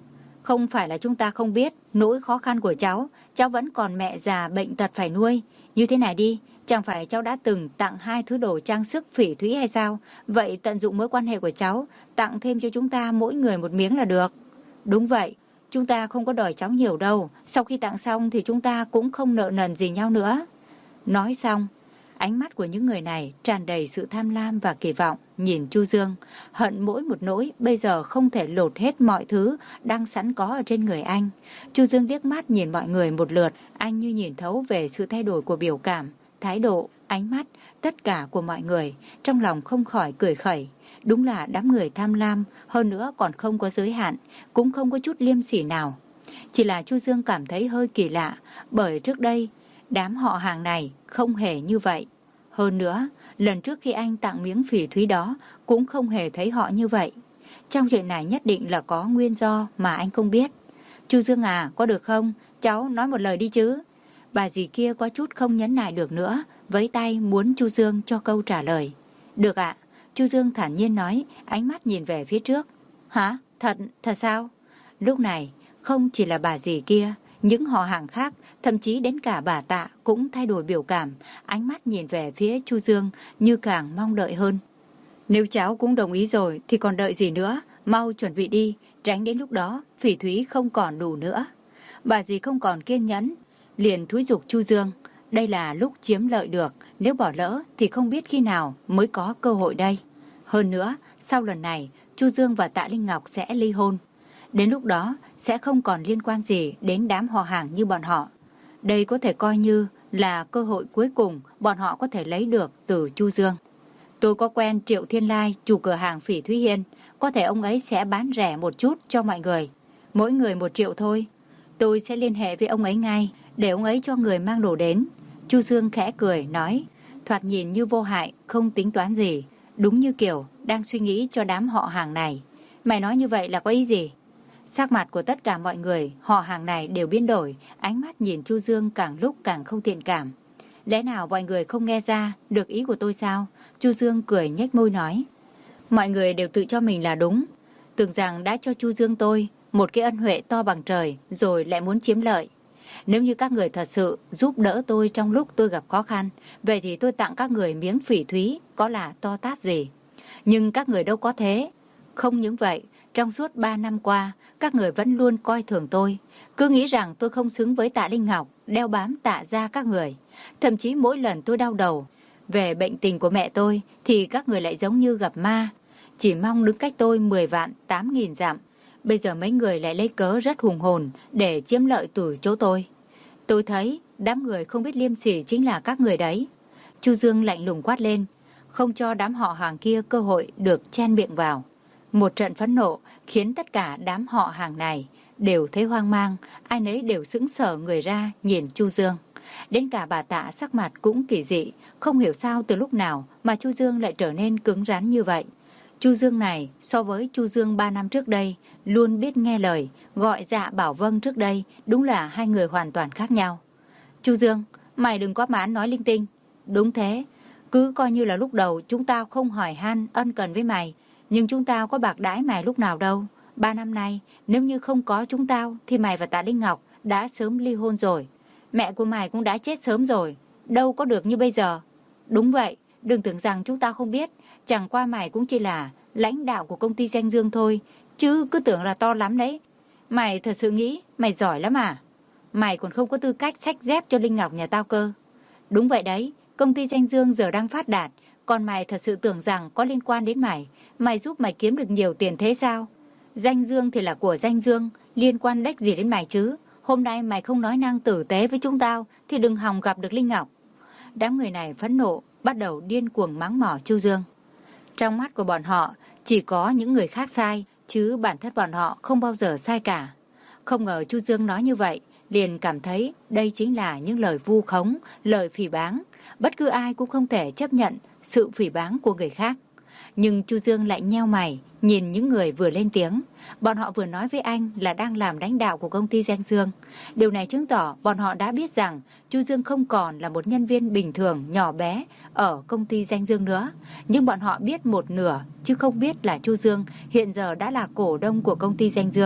Speaker 1: Không phải là chúng ta không biết nỗi khó khăn của cháu, cháu vẫn còn mẹ già bệnh tật phải nuôi. Như thế này đi, chẳng phải cháu đã từng tặng hai thứ đồ trang sức phỉ thúy hay sao? Vậy tận dụng mối quan hệ của cháu, tặng thêm cho chúng ta mỗi người một miếng là được. Đúng vậy, chúng ta không có đòi cháu nhiều đâu, sau khi tặng xong thì chúng ta cũng không nợ nần gì nhau nữa. Nói xong, ánh mắt của những người này tràn đầy sự tham lam và kỳ vọng, nhìn Chu Dương, hận mỗi một nỗi bây giờ không thể lột hết mọi thứ đang sẵn có ở trên người anh. Chu Dương liếc mắt nhìn mọi người một lượt, anh như nhìn thấu về sự thay đổi của biểu cảm, thái độ, ánh mắt, tất cả của mọi người, trong lòng không khỏi cười khẩy. Đúng là đám người tham lam, hơn nữa còn không có giới hạn, cũng không có chút liêm sỉ nào. Chỉ là Chu Dương cảm thấy hơi kỳ lạ, bởi trước đây, đám họ hàng này không hề như vậy. Hơn nữa, lần trước khi anh tặng miếng phỉ thúy đó cũng không hề thấy họ như vậy. Trong chuyện này nhất định là có nguyên do mà anh không biết. Chu Dương à, có được không? Cháu nói một lời đi chứ. Bà dì kia có chút không nhẫn nại được nữa, với tay muốn Chu Dương cho câu trả lời. Được ạ. Chu Dương thản nhiên nói, ánh mắt nhìn về phía trước. Hả? Thật, thật sao? Lúc này, không chỉ là bà dì kia, những họ hàng khác, thậm chí đến cả bà Tạ cũng thay đổi biểu cảm, ánh mắt nhìn về phía Chu Dương như càng mong đợi hơn. Nếu cháu cũng đồng ý rồi thì còn đợi gì nữa, mau chuẩn bị đi, tránh đến lúc đó phỉ thúy không còn đủ nữa. Bà dì không còn kiên nhẫn, liền thúi giục Chu Dương. Đây là lúc chiếm lợi được, nếu bỏ lỡ thì không biết khi nào mới có cơ hội đây. Hơn nữa, sau lần này, Chu Dương và Tạ Linh Ngọc sẽ ly hôn. Đến lúc đó sẽ không còn liên quan gì đến đám họ hàng như bọn họ. Đây có thể coi như là cơ hội cuối cùng bọn họ có thể lấy được từ Chu Dương. Tôi có quen Triệu Thiên Lai, chủ cửa hàng phỉ Thúy Hiên. Có thể ông ấy sẽ bán rẻ một chút cho mọi người. Mỗi người một triệu thôi. Tôi sẽ liên hệ với ông ấy ngay, để ông ấy cho người mang đồ đến. Chu Dương khẽ cười, nói, thoạt nhìn như vô hại, không tính toán gì. Đúng như kiểu đang suy nghĩ cho đám họ hàng này. Mày nói như vậy là có ý gì? Sắc mặt của tất cả mọi người, họ hàng này đều biến đổi, ánh mắt nhìn Chu Dương càng lúc càng không thiện cảm. Lẽ nào mọi người không nghe ra được ý của tôi sao? Chu Dương cười nhếch môi nói. Mọi người đều tự cho mình là đúng. Tưởng rằng đã cho Chu Dương tôi một cái ân huệ to bằng trời, rồi lại muốn chiếm lợi. Nếu như các người thật sự giúp đỡ tôi trong lúc tôi gặp khó khăn, vậy thì tôi tặng các người miếng phỉ thúy, có là to tát gì. Nhưng các người đâu có thế. Không những vậy, trong suốt ba năm qua, các người vẫn luôn coi thường tôi. Cứ nghĩ rằng tôi không xứng với Tạ Linh Ngọc, đeo bám Tạ gia các người. Thậm chí mỗi lần tôi đau đầu về bệnh tình của mẹ tôi, thì các người lại giống như gặp ma. Chỉ mong đứng cách tôi mười vạn, tám nghìn dặm. Bây giờ mấy người lại lấy cớ rất hùng hồn để chiếm lợi từ chỗ tôi. Tôi thấy đám người không biết liêm sỉ chính là các người đấy. Chu Dương lạnh lùng quát lên, không cho đám họ hàng kia cơ hội được chen miệng vào. Một trận phẫn nộ khiến tất cả đám họ hàng này đều thấy hoang mang, ai nấy đều sững sờ người ra nhìn Chu Dương. Đến cả bà Tạ sắc mặt cũng kỳ dị, không hiểu sao từ lúc nào mà Chu Dương lại trở nên cứng rắn như vậy. Chu Dương này so với Chu Dương ba năm trước đây, luôn biết nghe lời, gọi dạ bảo vâng trước đây, đúng là hai người hoàn toàn khác nhau. Chu Dương, mày đừng có mán nói linh tinh. Đúng thế, cứ coi như là lúc đầu chúng tao không hỏi han ân cần với mày, nhưng chúng tao có bạc đãi mày lúc nào đâu. Ba năm nay, nếu như không có chúng tao thì mày và Tạ Linh Ngọc đã sớm ly hôn rồi. Mẹ của mày cũng đã chết sớm rồi, đâu có được như bây giờ. Đúng vậy, đừng tưởng rằng chúng tao không biết, chẳng qua mày cũng chỉ là lãnh đạo của công ty Danh Dương thôi, chứ cứ tưởng là to lắm đấy. Mày thật sự nghĩ mày giỏi lắm à? Mày còn không có tư cách xách dép cho Linh Ngọc nhà tao cơ. Đúng vậy đấy, công ty Danh Dương giờ đang phát đạt, còn mày thật sự tưởng rằng có liên quan đến mày, mày giúp mày kiếm được nhiều tiền thế sao? Danh Dương thì là của Danh Dương, liên quan đếch gì đến mày chứ? Hôm nay mày không nói năng tử tế với chúng tao thì đừng hòng gặp được Linh Ngọc. Đám người này phẫn nộ, bắt đầu điên cuồng mắng mỏ Chu Dương. Trong mắt của bọn họ chỉ có những người khác sai, chứ bản thân bọn họ không bao giờ sai cả. Không ngờ Chu Dương nói như vậy, liền cảm thấy đây chính là những lời vu khống, lời phỉ báng. Bất cứ ai cũng không thể chấp nhận sự phỉ báng của người khác. Nhưng Chu Dương lại nheo mày, nhìn những người vừa lên tiếng. Bọn họ vừa nói với anh là đang làm lãnh đạo của công ty Danh Dương. Điều này chứng tỏ bọn họ đã biết rằng Chu Dương không còn là một nhân viên bình thường nhỏ bé ở công ty Danh Dương nữa. Nhưng bọn họ biết một nửa, chứ không biết là Chu Dương hiện giờ đã là cổ đông của công ty Danh Dương.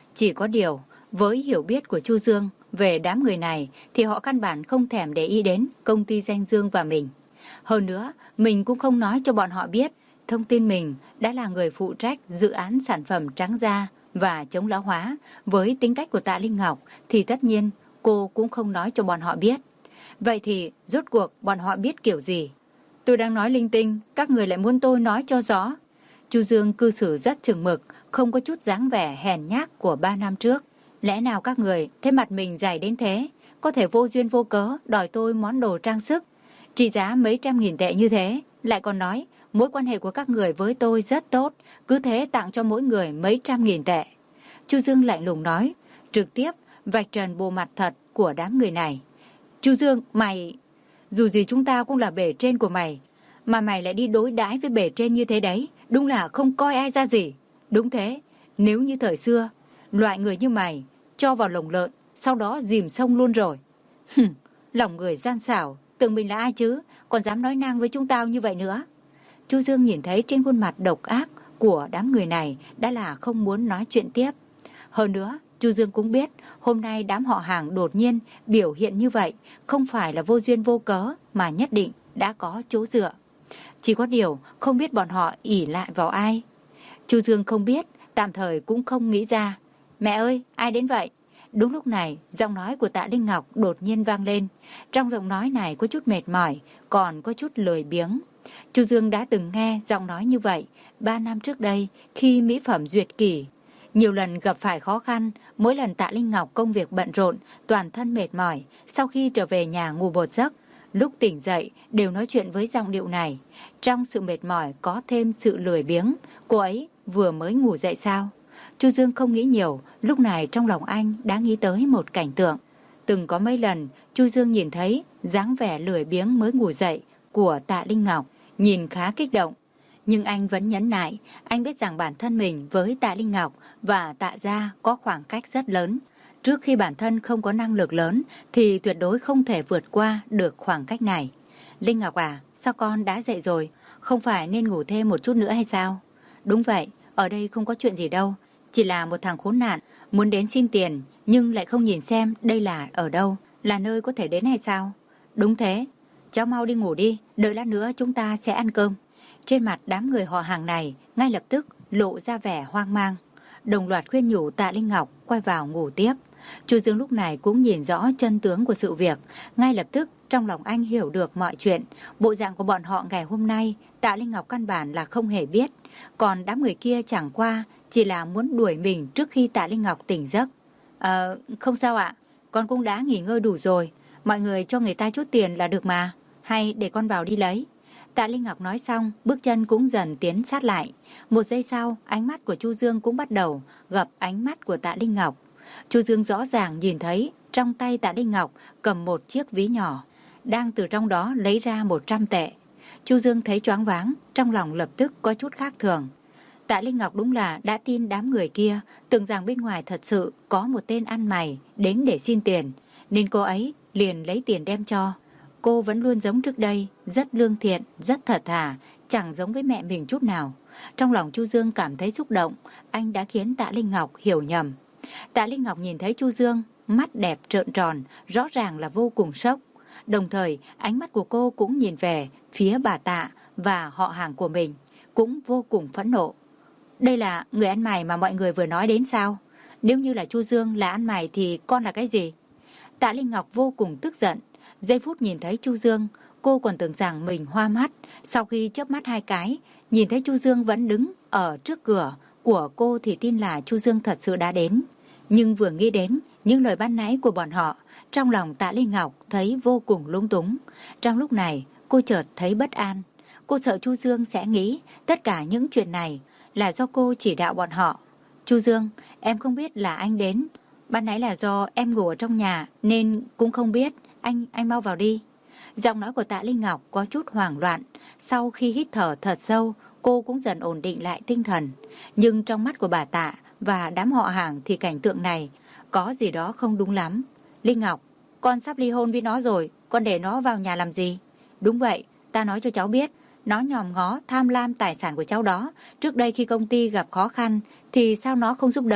Speaker 1: Chỉ có điều, với hiểu biết của Chu Dương về đám người này thì họ căn bản không thèm để ý đến công ty danh Dương và mình. Hơn nữa, mình cũng không nói cho bọn họ biết thông tin mình đã là người phụ trách dự án sản phẩm trắng da và chống lão hóa. Với tính cách của Tạ Linh Ngọc thì tất nhiên cô cũng không nói cho bọn họ biết. Vậy thì rốt cuộc bọn họ biết kiểu gì? Tôi đang nói linh tinh, các người lại muốn tôi nói cho rõ. Chu Dương cư xử rất chừng mực, không có chút dáng vẻ hèn nhát của ba năm trước. Lẽ nào các người thấy mặt mình dày đến thế, có thể vô duyên vô cớ đòi tôi món đồ trang sức trị giá mấy trăm nghìn tệ như thế, lại còn nói mối quan hệ của các người với tôi rất tốt, cứ thế tặng cho mỗi người mấy trăm nghìn tệ. Chu Dương lạnh lùng nói, trực tiếp vạch trần bộ mặt thật của đám người này. Chu Dương, mày... Dù gì chúng ta cũng là bề trên của mày, mà mày lại đi đối đãi với bề trên như thế đấy, đúng là không coi ai ra gì. Đúng thế, nếu như thời xưa, loại người như mày cho vào lồng lợn, sau đó dìm sông luôn rồi. Hừm, lòng người gian xảo, tưởng mình là ai chứ, còn dám nói năng với chúng tao như vậy nữa. Chu Dương nhìn thấy trên khuôn mặt độc ác của đám người này đã là không muốn nói chuyện tiếp. Hơn nữa, Chu Dương cũng biết hôm nay đám họ hàng đột nhiên biểu hiện như vậy không phải là vô duyên vô cớ mà nhất định đã có chỗ dựa. Chỉ có điều không biết bọn họ ỷ lại vào ai. Chu Dương không biết, tạm thời cũng không nghĩ ra. Mẹ ơi, ai đến vậy? Đúng lúc này, giọng nói của Tạ Linh Ngọc đột nhiên vang lên. Trong giọng nói này có chút mệt mỏi, còn có chút lười biếng. Chu Dương đã từng nghe giọng nói như vậy ba năm trước đây khi mỹ phẩm duyệt kỷ. Nhiều lần gặp phải khó khăn, mỗi lần Tạ Linh Ngọc công việc bận rộn, toàn thân mệt mỏi, sau khi trở về nhà ngủ một giấc, lúc tỉnh dậy đều nói chuyện với giọng điệu này. Trong sự mệt mỏi có thêm sự lười biếng, cô ấy vừa mới ngủ dậy sao? Chu Dương không nghĩ nhiều, lúc này trong lòng anh đã nghĩ tới một cảnh tượng. Từng có mấy lần, Chu Dương nhìn thấy dáng vẻ lười biếng mới ngủ dậy của Tạ Linh Ngọc, nhìn khá kích động. Nhưng anh vẫn nhẫn nại, anh biết rằng bản thân mình với Tạ Linh Ngọc và Tạ Gia có khoảng cách rất lớn. Trước khi bản thân không có năng lực lớn thì tuyệt đối không thể vượt qua được khoảng cách này. Linh Ngọc à, sao con đã dậy rồi? Không phải nên ngủ thêm một chút nữa hay sao? Đúng vậy, ở đây không có chuyện gì đâu. Chỉ là một thằng khốn nạn, muốn đến xin tiền nhưng lại không nhìn xem đây là ở đâu, là nơi có thể đến hay sao? Đúng thế, cháu mau đi ngủ đi, đợi lát nữa chúng ta sẽ ăn cơm. Trên mặt đám người họ hàng này ngay lập tức lộ ra vẻ hoang mang. Đồng loạt khuyên nhủ Tạ Linh Ngọc quay vào ngủ tiếp. Chu Dương lúc này cũng nhìn rõ chân tướng của sự việc. Ngay lập tức trong lòng anh hiểu được mọi chuyện. Bộ dạng của bọn họ ngày hôm nay Tạ Linh Ngọc căn bản là không hề biết. Còn đám người kia chẳng qua chỉ là muốn đuổi mình trước khi Tạ Linh Ngọc tỉnh giấc. Ờ, không sao ạ, con cũng đã nghỉ ngơi đủ rồi. Mọi người cho người ta chút tiền là được mà. Hay để con vào đi lấy. Tạ Linh Ngọc nói xong, bước chân cũng dần tiến sát lại. Một giây sau, ánh mắt của Chu Dương cũng bắt đầu gặp ánh mắt của Tạ Linh Ngọc. Chu Dương rõ ràng nhìn thấy trong tay Tạ Linh Ngọc cầm một chiếc ví nhỏ, đang từ trong đó lấy ra một trăm tệ. Chu Dương thấy choáng váng, trong lòng lập tức có chút khác thường. Tạ Linh Ngọc đúng là đã tin đám người kia, tưởng rằng bên ngoài thật sự có một tên ăn mày đến để xin tiền, nên cô ấy liền lấy tiền đem cho. Cô vẫn luôn giống trước đây, rất lương thiện, rất thật thà, chẳng giống với mẹ mình chút nào. Trong lòng Chu Dương cảm thấy xúc động, anh đã khiến Tạ Linh Ngọc hiểu nhầm. Tạ Linh Ngọc nhìn thấy Chu Dương, mắt đẹp trợn tròn, rõ ràng là vô cùng sốc. Đồng thời, ánh mắt của cô cũng nhìn về phía bà Tạ và họ hàng của mình, cũng vô cùng phẫn nộ. Đây là người ăn mày mà mọi người vừa nói đến sao? Nếu như là Chu Dương là ăn mày thì con là cái gì? Tạ Linh Ngọc vô cùng tức giận. Giây phút nhìn thấy Chu Dương, cô còn tưởng rằng mình hoa mắt. Sau khi chớp mắt hai cái, nhìn thấy Chu Dương vẫn đứng ở trước cửa của cô thì tin là Chu Dương thật sự đã đến. Nhưng vừa nghĩ đến những lời ban nãy của bọn họ, trong lòng Tạ Linh Ngọc thấy vô cùng lung túng. Trong lúc này, cô chợt thấy bất an. Cô sợ Chu Dương sẽ nghĩ tất cả những chuyện này là do cô chỉ đạo bọn họ. Chu Dương, em không biết là anh đến. Ban nãy là do em ngủ ở trong nhà nên cũng không biết. Anh, anh mau vào đi. Giọng nói của Tạ Linh Ngọc có chút hoảng loạn. Sau khi hít thở thật sâu, cô cũng dần ổn định lại tinh thần. Nhưng trong mắt của bà Tạ và đám họ hàng thì cảnh tượng này có gì đó không đúng lắm. Linh Ngọc, con sắp ly hôn với nó rồi, con để nó vào nhà làm gì? Đúng vậy, ta nói cho cháu biết, nó nhòm ngó tham lam tài sản của cháu đó. Trước đây khi công ty gặp khó khăn thì sao nó không giúp đỡ?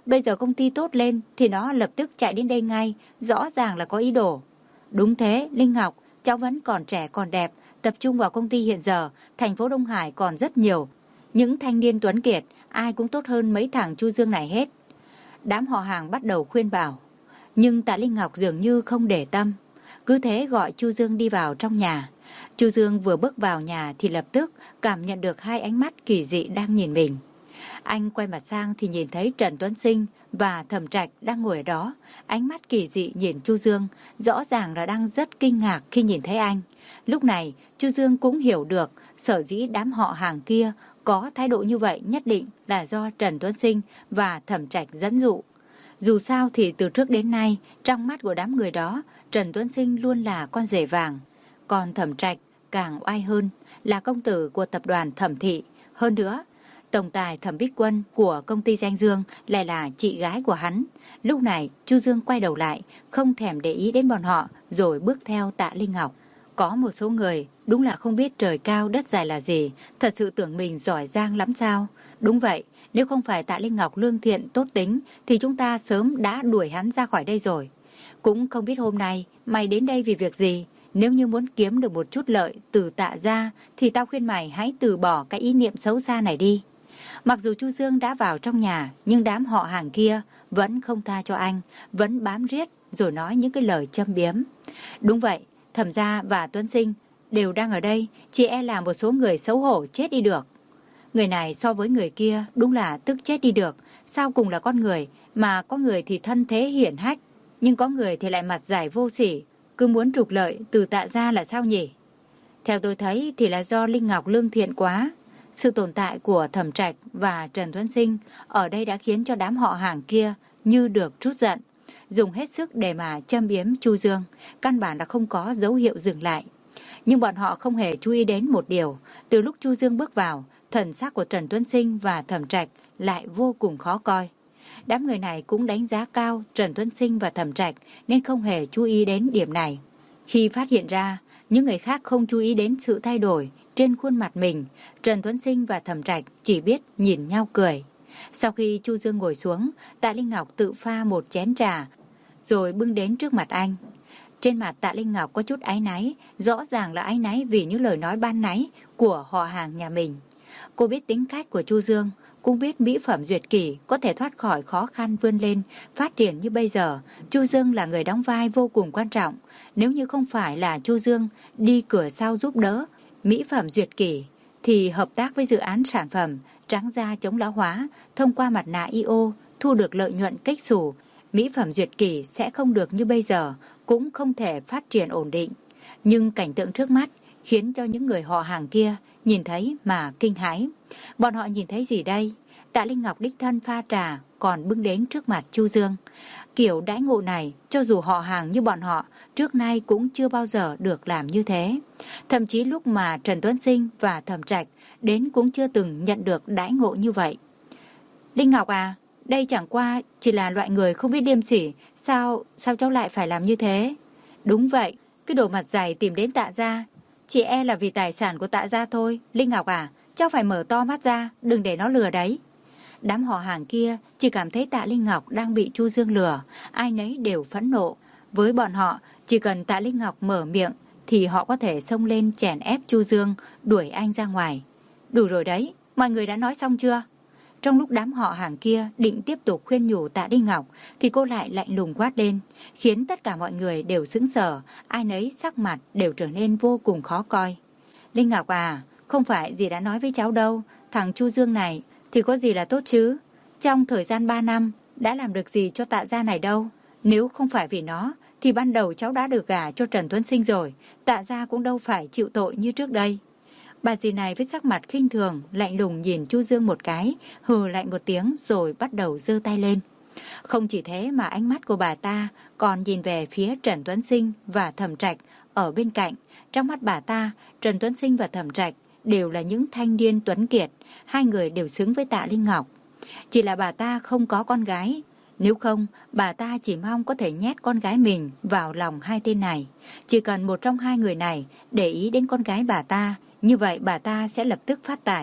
Speaker 1: Bây giờ công ty tốt lên thì nó lập tức chạy đến đây ngay, rõ ràng là có ý đồ. Đúng thế, Linh Ngọc, cháu vẫn còn trẻ còn đẹp, tập trung vào công ty hiện giờ, thành phố Đông Hải còn rất nhiều. Những thanh niên tuấn kiệt, ai cũng tốt hơn mấy thằng Chu Dương này hết. Đám họ hàng bắt đầu khuyên bảo, nhưng Tạ Linh Ngọc dường như không để tâm. Cứ thế gọi Chu Dương đi vào trong nhà. Chu Dương vừa bước vào nhà thì lập tức cảm nhận được hai ánh mắt kỳ dị đang nhìn mình. Anh quay mặt sang thì nhìn thấy Trần Tuấn Sinh và Thẩm Trạch đang ngồi ở đó. Ánh mắt kỳ dị nhìn Chu Dương, rõ ràng là đang rất kinh ngạc khi nhìn thấy anh. Lúc này, Chu Dương cũng hiểu được sở dĩ đám họ hàng kia có thái độ như vậy nhất định là do Trần Tuấn Sinh và Thẩm Trạch dẫn dụ. Dù sao thì từ trước đến nay, trong mắt của đám người đó, Trần Tuấn Sinh luôn là con rể vàng. Còn Thẩm Trạch càng oai hơn, là công tử của tập đoàn Thẩm Thị. Hơn nữa, tổng tài Thẩm Bích Quân của công ty Danh Dương lại là chị gái của hắn. Lúc này, Chu Dương quay đầu lại, không thèm để ý đến bọn họ, rồi bước theo Tạ Linh Ngọc. Có một số người đúng là không biết trời cao đất dài là gì, thật sự tưởng mình giỏi giang lắm sao. Đúng vậy, nếu không phải Tạ Linh Ngọc lương thiện tốt tính thì chúng ta sớm đã đuổi hắn ra khỏi đây rồi. Cũng không biết hôm nay mày đến đây vì việc gì. Nếu như muốn kiếm được một chút lợi từ Tạ gia thì tao khuyên mày hãy từ bỏ cái ý niệm xấu xa này đi. Mặc dù Chu Dương đã vào trong nhà, nhưng đám họ hàng kia vẫn không tha cho anh, vẫn bám riết rồi nói những cái lời châm biếm. Đúng vậy, Thẩm gia và Tuấn Sinh đều đang ở đây, chỉ e là một số người xấu hổ chết đi được. Người này so với người kia đúng là tức chết đi được. Sao cùng là con người, mà có người thì thân thế hiển hách, nhưng có người thì lại mặt dày vô sỉ, cứ muốn trục lợi từ Tạ gia là sao nhỉ? Theo tôi thấy thì là do Linh Ngọc lương thiện quá. Sự tồn tại của Thẩm Trạch và Trần Tuấn Sinh ở đây đã khiến cho đám họ hàng kia như được trút giận, dùng hết sức để mà châm biếm Chu Dương, căn bản là không có dấu hiệu dừng lại. Nhưng bọn họ không hề chú ý đến một điều, từ lúc Chu Dương bước vào, thần sắc của Trần Tuấn Sinh và Thẩm Trạch lại vô cùng khó coi. Đám người này cũng đánh giá cao Trần Tuấn Sinh và Thẩm Trạch nên không hề chú ý đến điểm này. Khi phát hiện ra những người khác không chú ý đến sự thay đổi trên khuôn mặt mình, Trần Tuấn Sinh và Thẩm Trạch chỉ biết nhìn nhau cười. Sau khi Chu Dương ngồi xuống, Tạ Linh Ngọc tự pha một chén trà rồi bưng đến trước mặt anh. Trên mặt Tạ Linh Ngọc có chút áy náy, rõ ràng là áy náy vì những lời nói ban náy của họ hàng nhà mình. Cô biết tính cách của Chu Dương, cũng biết mỹ phẩm duyệt kỷ có thể thoát khỏi khó khăn vươn lên, phát triển như bây giờ. Chu Dương là người đóng vai vô cùng quan trọng. Nếu như không phải là Chu Dương đi cửa sau giúp đỡ mỹ phẩm duyệt kỷ, thì hợp tác với dự án sản phẩm trắng da chống lão hóa thông qua mặt nạ i ô thu được lợi nhuận kếch xù, mỹ phẩm duyệt kỷ sẽ không được như bây giờ, cũng không thể phát triển ổn định. Nhưng cảnh tượng trước mắt khiến cho những người họ hàng kia nhìn thấy mà kinh hãi. Bọn họ nhìn thấy gì đây? Tạ Linh Ngọc đích thân pha trà còn bưng đến trước mặt Chu Dương. Kiểu đãi ngộ này, cho dù họ hàng như bọn họ, trước nay cũng chưa bao giờ được làm như thế. Thậm chí lúc mà Trần Tuấn Sinh và Thẩm Trạch đến cũng chưa từng nhận được đãi ngộ như vậy. Linh Ngọc à, đây chẳng qua chỉ là loại người không biết liêm sỉ, sao, sao cháu lại phải làm như thế? Đúng vậy, cái đồ mặt dày tìm đến Tạ gia, chỉ e là vì tài sản của Tạ gia thôi. Linh Ngọc à, cháu phải mở to mắt ra, đừng để nó lừa đấy. Đám họ hàng kia chỉ cảm thấy Tạ Linh Ngọc đang bị Chu Dương lừa, ai nấy đều phẫn nộ. Với bọn họ, chỉ cần Tạ Linh Ngọc mở miệng thì họ có thể xông lên chèn ép Chu Dương, đuổi anh ra ngoài. Đủ rồi đấy, mọi người đã nói xong chưa? Trong lúc đám họ hàng kia định tiếp tục khuyên nhủ Tạ Linh Ngọc thì cô lại lạnh lùng quát lên, khiến tất cả mọi người đều sững sờ, ai nấy sắc mặt đều trở nên vô cùng khó coi. Linh Ngọc à, không phải dì đã nói với cháu đâu, thằng Chu Dương này thì có gì là tốt chứ? Trong thời gian ba năm đã làm được gì cho Tạ gia này đâu. Nếu không phải vì nó thì ban đầu cháu đã được gả cho Trần Tuấn Sinh rồi, Tạ gia cũng đâu phải chịu tội như trước đây. Bà dì này với sắc mặt khinh thường, lạnh lùng nhìn Chu Dương một cái, hừ lạnh một tiếng rồi bắt đầu giơ tay lên. Không chỉ thế mà ánh mắt của bà ta còn nhìn về phía Trần Tuấn Sinh và Thẩm Trạch ở bên cạnh. Trong mắt bà ta, Trần Tuấn Sinh và Thẩm Trạch đều là những thanh niên tuấn kiệt, hai người đều xứng với Tạ Linh Ngọc. Chỉ là bà ta không có con gái, nếu không bà ta chỉ mong có thể nhét con gái mình vào lòng hai tên này. Chỉ cần một trong hai người này để ý đến con gái bà ta, như vậy bà ta sẽ lập tức phát tài.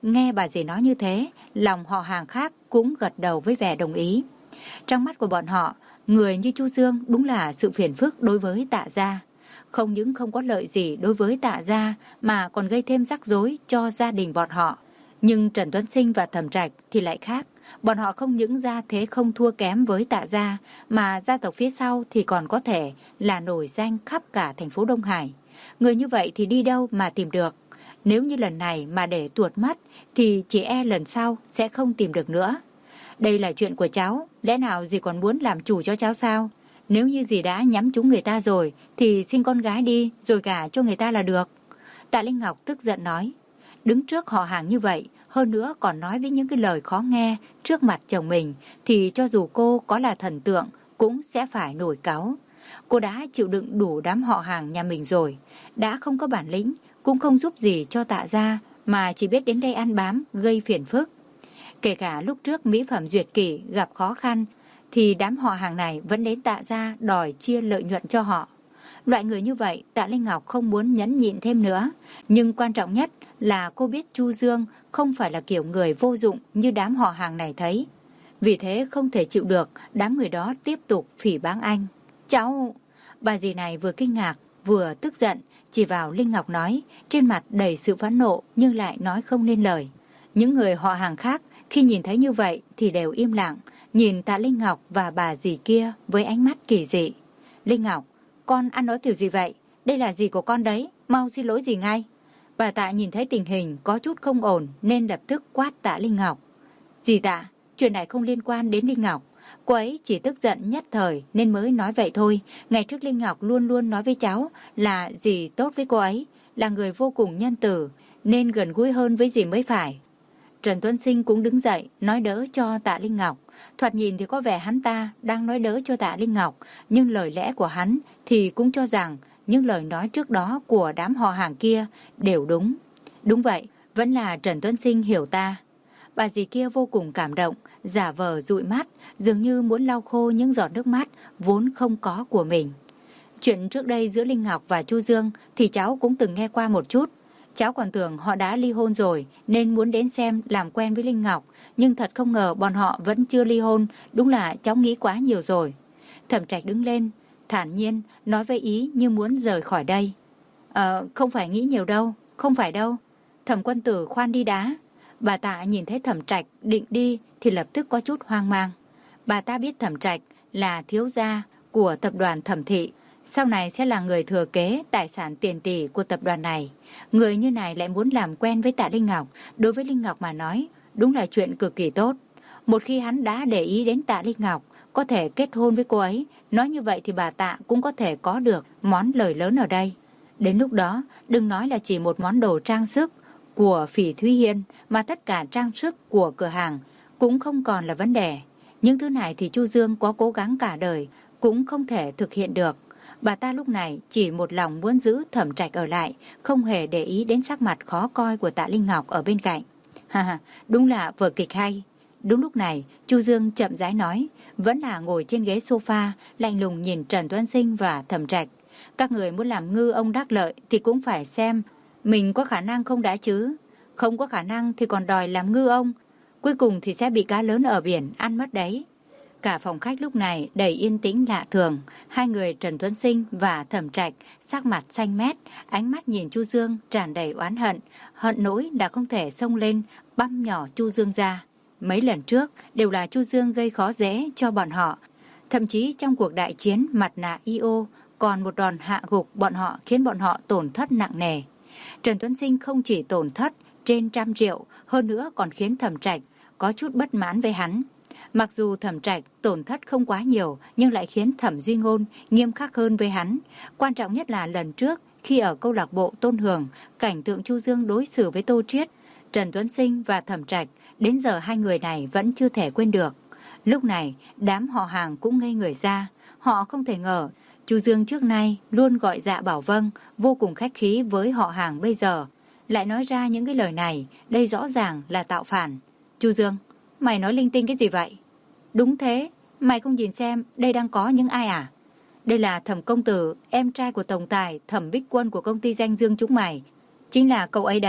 Speaker 1: Nghe bà dì nói như thế, lòng họ hàng khác cũng gật đầu với vẻ đồng ý. Trong mắt của bọn họ, người như Chu Dương đúng là sự phiền phức đối với Tạ gia. Không những không có lợi gì đối với Tạ gia mà còn gây thêm rắc rối cho gia đình bọn họ. Nhưng Trần Tuấn Sinh và Thẩm Trạch thì lại khác. Bọn họ không những gia thế không thua kém với Tạ gia, mà gia tộc phía sau thì còn có thể là nổi danh khắp cả thành phố Đông Hải. Người như vậy thì đi đâu mà tìm được? Nếu như lần này mà để tuột mắt thì chỉ e lần sau sẽ không tìm được nữa. Đây là chuyện của cháu, lẽ nào dì còn muốn làm chủ cho cháu sao? Nếu như dì đã nhắm trúng người ta rồi thì sinh con gái đi rồi gả cho người ta là được. Tạ Linh Ngọc tức giận nói. Đứng trước họ hàng như vậy, hơn nữa còn nói với những cái lời khó nghe trước mặt chồng mình, thì cho dù cô có là thần tượng cũng sẽ phải nổi cáu. Cô đã chịu đựng đủ đám họ hàng nhà mình rồi, đã không có bản lĩnh, cũng không giúp gì cho Tạ gia, mà chỉ biết đến đây ăn bám, gây phiền phức. Kể cả lúc trước mỹ phẩm Duyệt Kỷ gặp khó khăn, thì đám họ hàng này vẫn đến Tạ gia đòi chia lợi nhuận cho họ. Loại người như vậy, Tạ Linh Ngọc không muốn nhẫn nhịn thêm nữa. Nhưng quan trọng nhất là cô biết Chu Dương không phải là kiểu người vô dụng như đám họ hàng này thấy. Vì thế không thể chịu được đám người đó tiếp tục phỉ báng anh. Cháu... Bà dì này vừa kinh ngạc, vừa tức giận, chỉ vào Linh Ngọc nói, trên mặt đầy sự phẫn nộ nhưng lại nói không nên lời. Những người họ hàng khác khi nhìn thấy như vậy thì đều im lặng, nhìn Tạ Linh Ngọc và bà dì kia với ánh mắt kỳ dị. Linh Ngọc, con ăn nói kiểu gì vậy? Đây là dì của con đấy, mau xin lỗi dì ngay. Bà Tạ nhìn thấy tình hình có chút không ổn nên lập tức quát Tạ Linh Ngọc. Dì Tạ, chuyện này không liên quan đến Linh Ngọc. Cô ấy chỉ tức giận nhất thời nên mới nói vậy thôi. Ngày trước Linh Ngọc luôn luôn nói với cháu là dì tốt với cô ấy, là người vô cùng nhân từ, nên gần gũi hơn với dì mới phải. Trần Tuấn Sinh cũng đứng dậy nói đỡ cho Tạ Linh Ngọc. Thoạt nhìn thì có vẻ hắn ta đang nói đỡ cho Tạ Linh Ngọc, nhưng lời lẽ của hắn thì cũng cho rằng những lời nói trước đó của đám họ hàng kia đều đúng. Đúng vậy, vẫn là Trần Tuấn Sinh hiểu ta. Bà dì kia vô cùng cảm động, giả vờ dụi mắt, dường như muốn lau khô những giọt nước mắt vốn không có của mình. Chuyện trước đây giữa Linh Ngọc và Chu Dương thì cháu cũng từng nghe qua một chút. Cháu còn tưởng họ đã ly hôn rồi nên muốn đến xem làm quen với Linh Ngọc, nhưng thật không ngờ bọn họ vẫn chưa ly hôn, đúng là cháu nghĩ quá nhiều rồi. Thẩm Trạch đứng lên, thản nhiên nói với ý như muốn rời khỏi đây. Ờ, không phải nghĩ nhiều đâu, không phải đâu. Thẩm Quân Tử khoan đi đá. Bà Tạ nhìn thấy Thẩm Trạch định đi thì lập tức có chút hoang mang. Bà ta biết Thẩm Trạch là thiếu gia của tập đoàn Thẩm Thị, sau này sẽ là người thừa kế tài sản tiền tỷ của tập đoàn này. Người như này lại muốn làm quen với Tạ Linh Ngọc, đối với Linh Ngọc mà nói, đúng là chuyện cực kỳ tốt. Một khi hắn đã để ý đến Tạ Linh Ngọc, có thể kết hôn với cô ấy, nói như vậy thì bà Tạ cũng có thể có được món lời lớn ở đây. Đến lúc đó, đừng nói là chỉ một món đồ trang sức của Phỉ Thúy Hiên, mà tất cả trang sức của cửa hàng cũng không còn là vấn đề. Những thứ này thì Chu Dương có cố gắng cả đời cũng không thể thực hiện được. Bà ta lúc này chỉ một lòng muốn giữ Thẩm Trạch ở lại, không hề để ý đến sắc mặt khó coi của Tạ Linh Ngọc ở bên cạnh. Ha ha, đúng là vở kịch hay. Đúng lúc này, Chu Dương chậm rãi nói, vẫn là ngồi trên ghế sofa, lạnh lùng nhìn Trần Tuấn Sinh và Thẩm Trạch. Các người muốn làm ngư ông đắc lợi thì cũng phải xem mình có khả năng không đã chứ. Không có khả năng thì còn đòi làm ngư ông, cuối cùng thì sẽ bị cá lớn ở biển ăn mất đấy. Cả phòng khách lúc này đầy yên tĩnh lạ thường. Hai người Trần Tuấn Sinh và Thẩm Trạch sắc mặt xanh mét, ánh mắt nhìn Chu Dương tràn đầy oán hận, hận nỗi là không thể xông lên băm nhỏ Chu Dương ra. Mấy lần trước đều là Chu Dương gây khó dễ cho bọn họ. Thậm chí trong cuộc đại chiến mặt nạ i ô còn một đòn hạ gục bọn họ khiến bọn họ tổn thất nặng nề. Trần Tuấn Sinh không chỉ tổn thất trên trăm triệu, hơn nữa còn khiến Thẩm Trạch có chút bất mãn với hắn. Mặc dù Thẩm Trạch tổn thất không quá nhiều, nhưng lại khiến Thẩm Duy Ngôn nghiêm khắc hơn với hắn. Quan trọng nhất là lần trước khi ở câu lạc bộ Tôn Hường, cảnh tượng Chu Dương đối xử với Tô Triết, Trần Tuấn Sinh và Thẩm Trạch, đến giờ hai người này vẫn chưa thể quên được. Lúc này, đám họ hàng cũng ngây người ra. Họ không thể ngờ Chu Dương trước nay luôn gọi dạ bảo vâng, vô cùng khách khí với họ hàng, bây giờ lại nói ra những cái lời này. Đây rõ ràng là tạo phản. Chu Dương, mày nói linh tinh cái gì vậy? Đúng thế, mày không nhìn xem đây đang có những ai à? Đây là Thẩm công tử, em trai của tổng tài Thẩm Bích Quân của công ty danh dương chúng mày. Chính là cậu ấy đấy,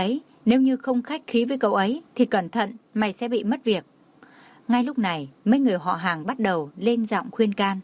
Speaker 1: Nếu như không khách khí với cậu ấy thì cẩn thận, mày sẽ bị mất việc. Ngay lúc này, mấy người họ hàng bắt đầu lên giọng khuyên can.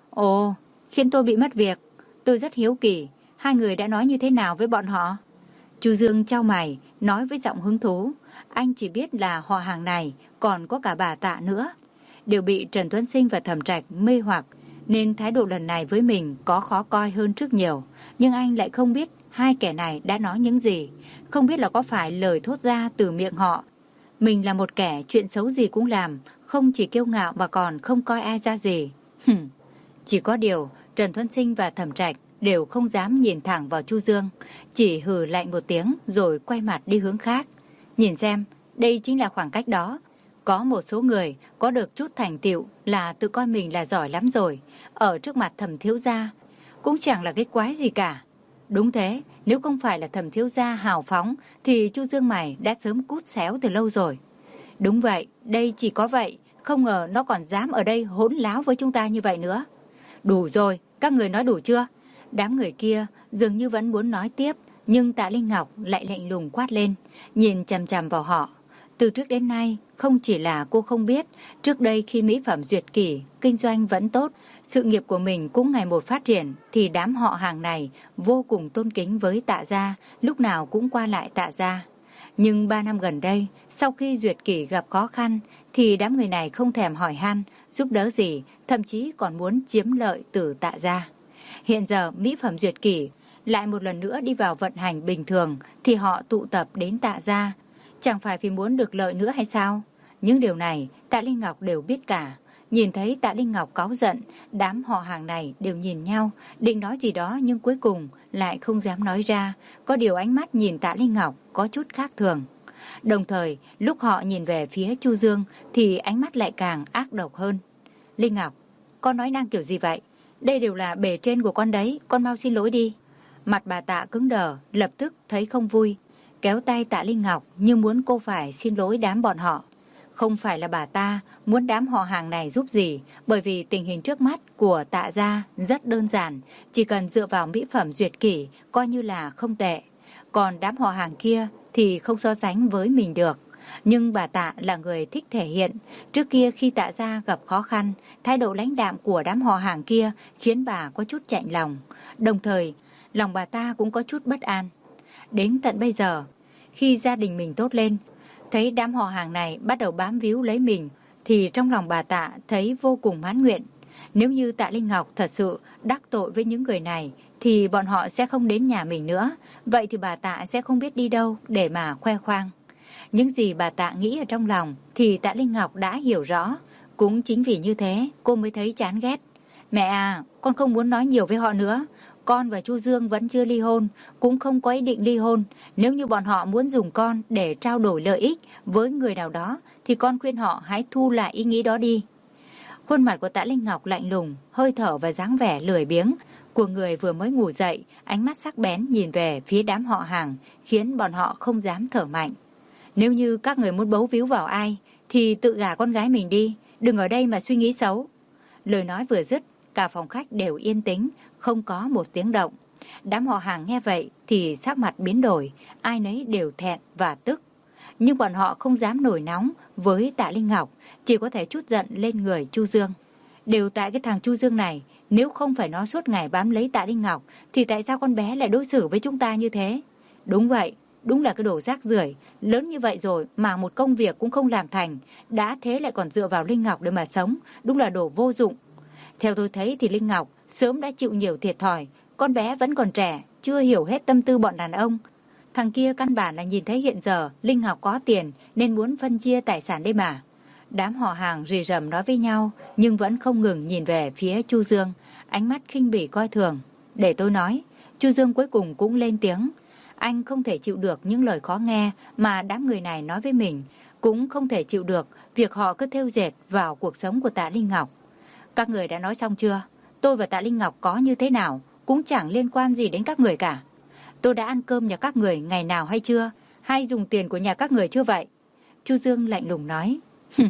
Speaker 1: Ồ, khiến tôi bị mất việc. Tôi rất hiếu kỳ, hai người đã nói như thế nào với bọn họ? Chu Dương chau mày, nói với giọng hứng thú. Anh chỉ biết là họ hàng này còn có cả bà Tạ nữa. Đều bị Trần Tuấn Sinh và Thẩm Trạch mê hoặc, nên thái độ lần này với mình có khó coi hơn trước nhiều. Nhưng anh lại không biết hai kẻ này đã nói những gì. Không biết là có phải lời thốt ra từ miệng họ. Mình là một kẻ chuyện xấu gì cũng làm, không chỉ kiêu ngạo mà còn không coi ai ra gì. Hừm. Chỉ có điều, Trần Tuấn Sinh và Thẩm Trạch đều không dám nhìn thẳng vào Chu Dương, chỉ hừ lạnh một tiếng rồi quay mặt đi hướng khác. Nhìn xem, đây chính là khoảng cách đó. Có một số người có được chút thành tựu là tự coi mình là giỏi lắm rồi, ở trước mặt Thẩm thiếu gia cũng chẳng là cái quái gì cả. Đúng thế, nếu không phải là Thẩm thiếu gia hào phóng thì Chu Dương mày đã sớm cút xéo từ lâu rồi. Đúng vậy, đây chỉ có vậy, không ngờ nó còn dám ở đây hỗn láo với chúng ta như vậy nữa. Đủ rồi, các người nói đủ chưa? Đám người kia dường như vẫn muốn nói tiếp, nhưng Tạ Linh Ngọc lại lạnh lùng quát lên, nhìn chằm chằm vào họ. Từ trước đến nay, không chỉ là cô không biết, trước đây khi mỹ phẩm Duyệt Kỷ kinh doanh vẫn tốt, sự nghiệp của mình cũng ngày một phát triển, thì đám họ hàng này vô cùng tôn kính với Tạ gia, lúc nào cũng qua lại Tạ gia. Nhưng ba năm gần đây, sau khi Duyệt Kỷ gặp khó khăn, thì đám người này không thèm hỏi han, giúp đỡ gì, thậm chí còn muốn chiếm lợi từ Tạ gia. Hiện giờ mỹ phẩm Duyệt Kỷ lại một lần nữa đi vào vận hành bình thường, thì họ tụ tập đến Tạ gia. Chẳng phải vì muốn được lợi nữa hay sao? Những điều này Tạ Linh Ngọc đều biết cả. Nhìn thấy Tạ Linh Ngọc cáu giận, đám họ hàng này đều nhìn nhau, định nói gì đó nhưng cuối cùng lại không dám nói ra. Có điều ánh mắt nhìn Tạ Linh Ngọc có chút khác thường. Đồng thời, lúc họ nhìn về phía Chu Dương thì ánh mắt lại càng ác độc hơn. Linh Ngọc, con nói năng kiểu gì vậy? Đây đều là bề trên của con đấy, con mau xin lỗi đi. Mặt bà Tạ cứng đờ, lập tức thấy không vui, kéo tay Tạ Linh Ngọc như muốn cô phải xin lỗi đám bọn họ. Không phải là bà ta muốn đám họ hàng này giúp gì, bởi vì tình hình trước mắt của Tạ gia rất đơn giản, chỉ cần dựa vào mỹ phẩm Duyệt Kỷ coi như là không tệ. Còn đám họ hàng kia thì không so sánh với mình được. Nhưng bà Tạ là người thích thể hiện. Trước kia khi Tạ gia gặp khó khăn, thái độ lãnh đạm của đám họ hàng kia khiến bà có chút chạnh lòng. Đồng thời, lòng bà ta cũng có chút bất an. Đến tận bây giờ, khi gia đình mình tốt lên, thấy đám họ hàng này bắt đầu bám víu lấy mình, thì trong lòng bà Tạ thấy vô cùng mãn nguyện. Nếu như Tạ Linh Ngọc thật sự đắc tội với những người này, thì bọn họ sẽ không đến nhà mình nữa. Vậy thì bà Tạ sẽ không biết đi đâu để mà khoe khoang. Những gì bà Tạ nghĩ ở trong lòng thì Tạ Linh Ngọc đã hiểu rõ. Cũng chính vì như thế cô mới thấy chán ghét. Mẹ à, con không muốn nói nhiều với họ nữa. Con và Chu Dương vẫn chưa ly hôn, cũng không có ý định ly hôn. Nếu như bọn họ muốn dùng con để trao đổi lợi ích với người nào đó, thì con khuyên họ hãy thu lại ý nghĩ đó đi. Khuôn mặt của Tạ Linh Ngọc lạnh lùng, hơi thở và dáng vẻ lười biếng của người vừa mới ngủ dậy, ánh mắt sắc bén nhìn về phía đám họ hàng, khiến bọn họ không dám thở mạnh. Nếu như các người muốn bấu víu vào ai, thì tự gả con gái mình đi, đừng ở đây mà suy nghĩ xấu. Lời nói vừa dứt, cả phòng khách đều yên tĩnh, không có một tiếng động. Đám họ hàng nghe vậy thì sắc mặt biến đổi, ai nấy đều thẹn và tức. Nhưng bọn họ không dám nổi nóng với Tạ Linh Ngọc, chỉ có thể trút giận lên người Chu Dương. Đều tại cái thằng Chu Dương này, nếu không phải nó suốt ngày bám lấy Tạ Linh Ngọc, thì tại sao con bé lại đối xử với chúng ta như thế? Đúng vậy, đúng là cái đồ rác rưởi, lớn như vậy rồi mà một công việc cũng không làm thành, đã thế lại còn dựa vào Linh Ngọc để mà sống, đúng là đồ vô dụng. Theo tôi thấy thì Linh Ngọc sớm đã chịu nhiều thiệt thòi, con bé vẫn còn trẻ, chưa hiểu hết tâm tư bọn đàn ông. Thằng kia căn bản là nhìn thấy hiện giờ Linh Ngọc có tiền nên muốn phân chia tài sản đây mà. Đám họ hàng rì rầm nói với nhau nhưng vẫn không ngừng nhìn về phía Chu Dương, ánh mắt khinh bỉ coi thường. Để tôi nói, Chu Dương cuối cùng cũng lên tiếng. Anh không thể chịu được những lời khó nghe mà đám người này nói với mình, cũng không thể chịu được việc họ cứ thêu dệt vào cuộc sống của Tạ Linh Ngọc. Các người đã nói xong chưa? Tôi và Tạ Linh Ngọc có như thế nào cũng chẳng liên quan gì đến các người cả. Tôi đã ăn cơm nhà các người ngày nào hay chưa? Hay dùng tiền của nhà các người chưa vậy? Chu Dương lạnh lùng nói.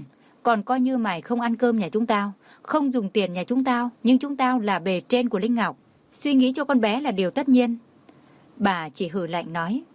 Speaker 1: Còn coi như mày không ăn cơm nhà chúng tao, không dùng tiền nhà chúng tao, nhưng chúng tao là bề trên của Linh Ngọc. Suy nghĩ cho con bé là điều tất nhiên. Bà chỉ hừ lạnh nói.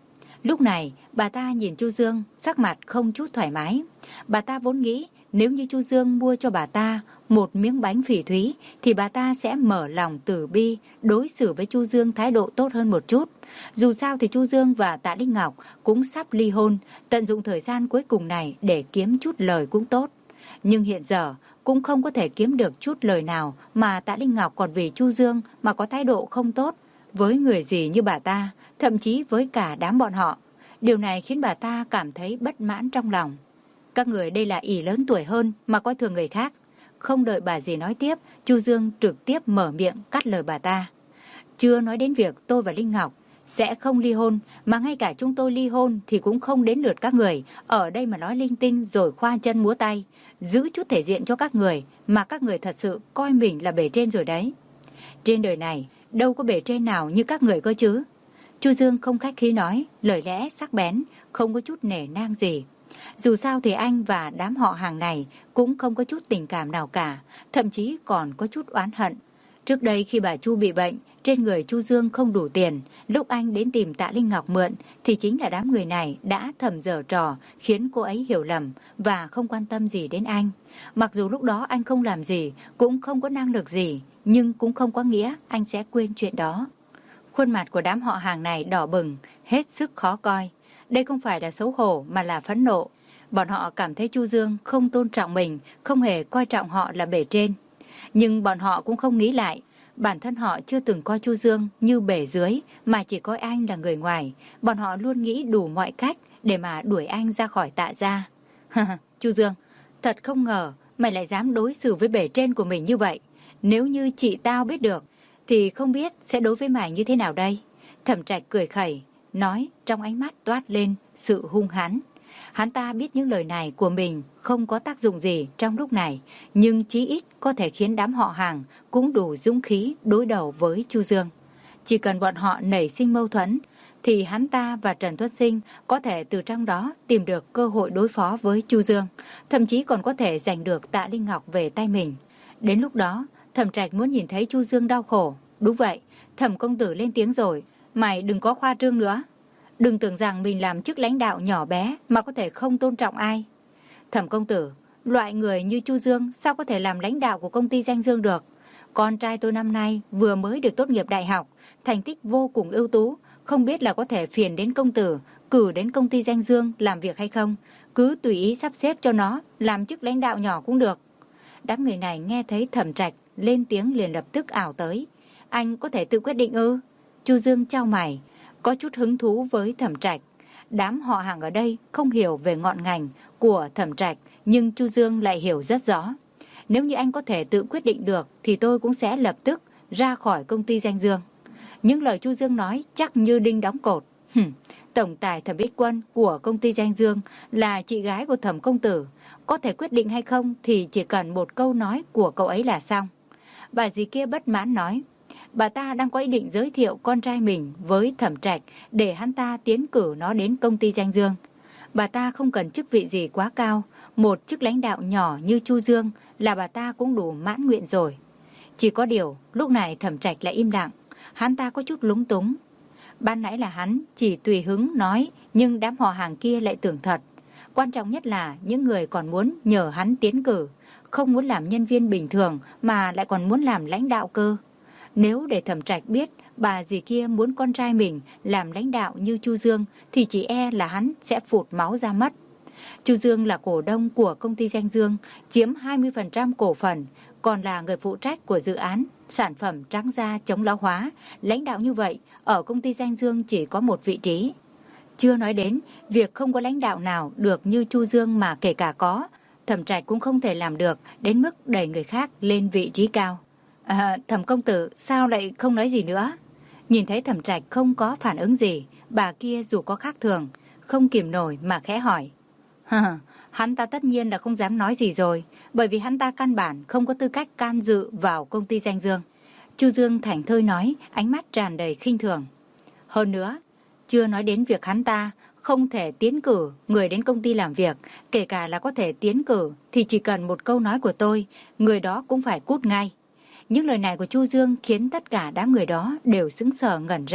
Speaker 1: Lúc này, bà ta nhìn Chu Dương, sắc mặt không chút thoải mái. Bà ta vốn nghĩ nếu như Chu Dương mua cho bà ta một miếng bánh phỉ thúy thì bà ta sẽ mở lòng từ bi, đối xử với Chu Dương thái độ tốt hơn một chút. Dù sao thì Chu Dương và Tạ Linh Ngọc cũng sắp ly hôn, tận dụng thời gian cuối cùng này để kiếm chút lời cũng tốt. Nhưng hiện giờ cũng không có thể kiếm được chút lời nào mà Tạ Linh Ngọc còn vì Chu Dương mà có thái độ không tốt với người gì như bà ta, thậm chí với cả đám bọn họ. Điều này khiến bà ta cảm thấy bất mãn trong lòng. Các người đây là ỷ lớn tuổi hơn mà coi thường người khác. Không đợi bà dì nói tiếp, Chu Dương trực tiếp mở miệng cắt lời bà ta. Chưa nói đến việc tôi và Linh Ngọc sẽ không ly hôn, mà ngay cả chúng tôi ly hôn thì cũng không đến lượt các người ở đây mà nói linh tinh rồi khoa chân múa tay, giữ chút thể diện cho các người mà các người thật sự coi mình là bề trên rồi đấy. Trên đời này đâu có bề trên nào như các người cơ chứ. Chu Dương không khách khí nói, lời lẽ sắc bén, không có chút nể nang gì. Dù sao thì anh và đám họ hàng này cũng không có chút tình cảm nào cả, thậm chí còn có chút oán hận. Trước đây khi bà Chu bị bệnh, trên người Chu Dương không đủ tiền, lúc anh đến tìm Tạ Linh Ngọc mượn thì chính là đám người này đã thầm giở trò khiến cô ấy hiểu lầm và không quan tâm gì đến anh. Mặc dù lúc đó anh không làm gì, cũng không có năng lực gì, nhưng cũng không có nghĩa anh sẽ quên chuyện đó. Khuôn mặt của đám họ hàng này đỏ bừng, hết sức khó coi. Đây không phải là xấu hổ mà là phẫn nộ. Bọn họ cảm thấy Chu Dương không tôn trọng mình, không hề coi trọng họ là bề trên. Nhưng bọn họ cũng không nghĩ lại, bản thân họ chưa từng coi Chu Dương như bề dưới mà chỉ coi anh là người ngoài. Bọn họ luôn nghĩ đủ mọi cách để mà đuổi anh ra khỏi Tạ gia. Chu Dương, thật không ngờ mày lại dám đối xử với bề trên của mình như vậy. Nếu như chị tao biết được thì không biết sẽ đối với mày như thế nào đây. Thẩm Trạch cười khẩy, nói trong ánh mắt toát lên sự hung hãn. Hắn ta biết những lời này của mình không có tác dụng gì trong lúc này, nhưng chí ít có thể khiến đám họ hàng cũng đủ dũng khí đối đầu với Chu Dương. Chỉ cần bọn họ nảy sinh mâu thuẫn, thì hắn ta và Trần Tuất Sinh có thể từ trong đó tìm được cơ hội đối phó với Chu Dương, thậm chí còn có thể giành được Tạ Linh Ngọc về tay mình. Đến lúc đó, Thẩm Trạch muốn nhìn thấy Chu Dương đau khổ. Đúng vậy, Thẩm công tử lên tiếng rồi, mày đừng có khoa trương nữa. Đừng tưởng rằng mình làm chức lãnh đạo nhỏ bé mà có thể không tôn trọng ai. Thẩm công tử, loại người như Chu Dương sao có thể làm lãnh đạo của công ty Danh Dương được? Con trai tôi năm nay vừa mới được tốt nghiệp đại học, thành tích vô cùng ưu tú, không biết là có thể phiền đến công tử, cử đến công ty Danh Dương làm việc hay không? Cứ tùy ý sắp xếp cho nó làm chức lãnh đạo nhỏ cũng được. Đám người này nghe thấy Thẩm Trạch lên tiếng liền lập tức ảo tới. Anh có thể tự quyết định ư? Chu Dương chau mày, có chút hứng thú với Thẩm Trạch. Đám họ hàng ở đây không hiểu về ngọn ngành của Thẩm Trạch, nhưng Chu Dương lại hiểu rất rõ. Nếu như anh có thể tự quyết định được thì tôi cũng sẽ lập tức ra khỏi công ty Danh Dương. Những lời Chu Dương nói chắc như đinh đóng cột. Hừm, tổng tài Thẩm Bích Quân của công ty Danh Dương là chị gái của Thẩm công tử, có thể quyết định hay không thì chỉ cần một câu nói của cậu ấy là xong. Bà dì kia bất mãn nói, bà ta đang có ý định giới thiệu con trai mình với Thẩm Trạch để hắn ta tiến cử nó đến công ty Danh Dương. Bà ta không cần chức vị gì quá cao, một chức lãnh đạo nhỏ như Chu Dương là bà ta cũng đủ mãn nguyện rồi. Chỉ có điều, lúc này Thẩm Trạch lại im lặng, hắn ta có chút lúng túng. Ban nãy là hắn chỉ tùy hứng nói, nhưng đám họ hàng kia lại tưởng thật. Quan trọng nhất là những người còn muốn nhờ hắn tiến cử, không muốn làm nhân viên bình thường mà lại còn muốn làm lãnh đạo cơ. Nếu để Thẩm Trạch biết bà dì kia muốn con trai mình làm lãnh đạo như Chu Dương thì chỉ e là hắn sẽ phụt máu ra mất. Chu Dương là cổ đông của công ty Danh Dương, chiếm hai mươi phần trăm cổ phần, còn là người phụ trách của dự án sản phẩm trắng da chống lão hóa. Lãnh đạo như vậy, ở công ty Danh Dương chỉ có một vị trí. Chưa nói đến việc không có lãnh đạo nào được như Chu Dương, mà kể cả có, Thẩm Trạch cũng không thể làm được đến mức đẩy người khác lên vị trí cao. À, Thẩm công tử sao lại không nói gì nữa? Nhìn thấy Thẩm Trạch không có phản ứng gì, bà kia dù có khác thường, không kìm nổi mà khẽ hỏi. Hờ, hắn ta tất nhiên là không dám nói gì rồi, bởi vì hắn ta căn bản không có tư cách can dự vào công ty Danh Dương. Chu Dương thảnh thơi nói, ánh mắt tràn đầy khinh thường. Hơn nữa, chưa nói đến việc hắn ta không thể tiến cử người đến công ty làm việc, kể cả là có thể tiến cử thì chỉ cần một câu nói của tôi, người đó cũng phải cút ngay. Những lời này của Chu Dương khiến tất cả đám người đó đều sững sờ ngẩn ra.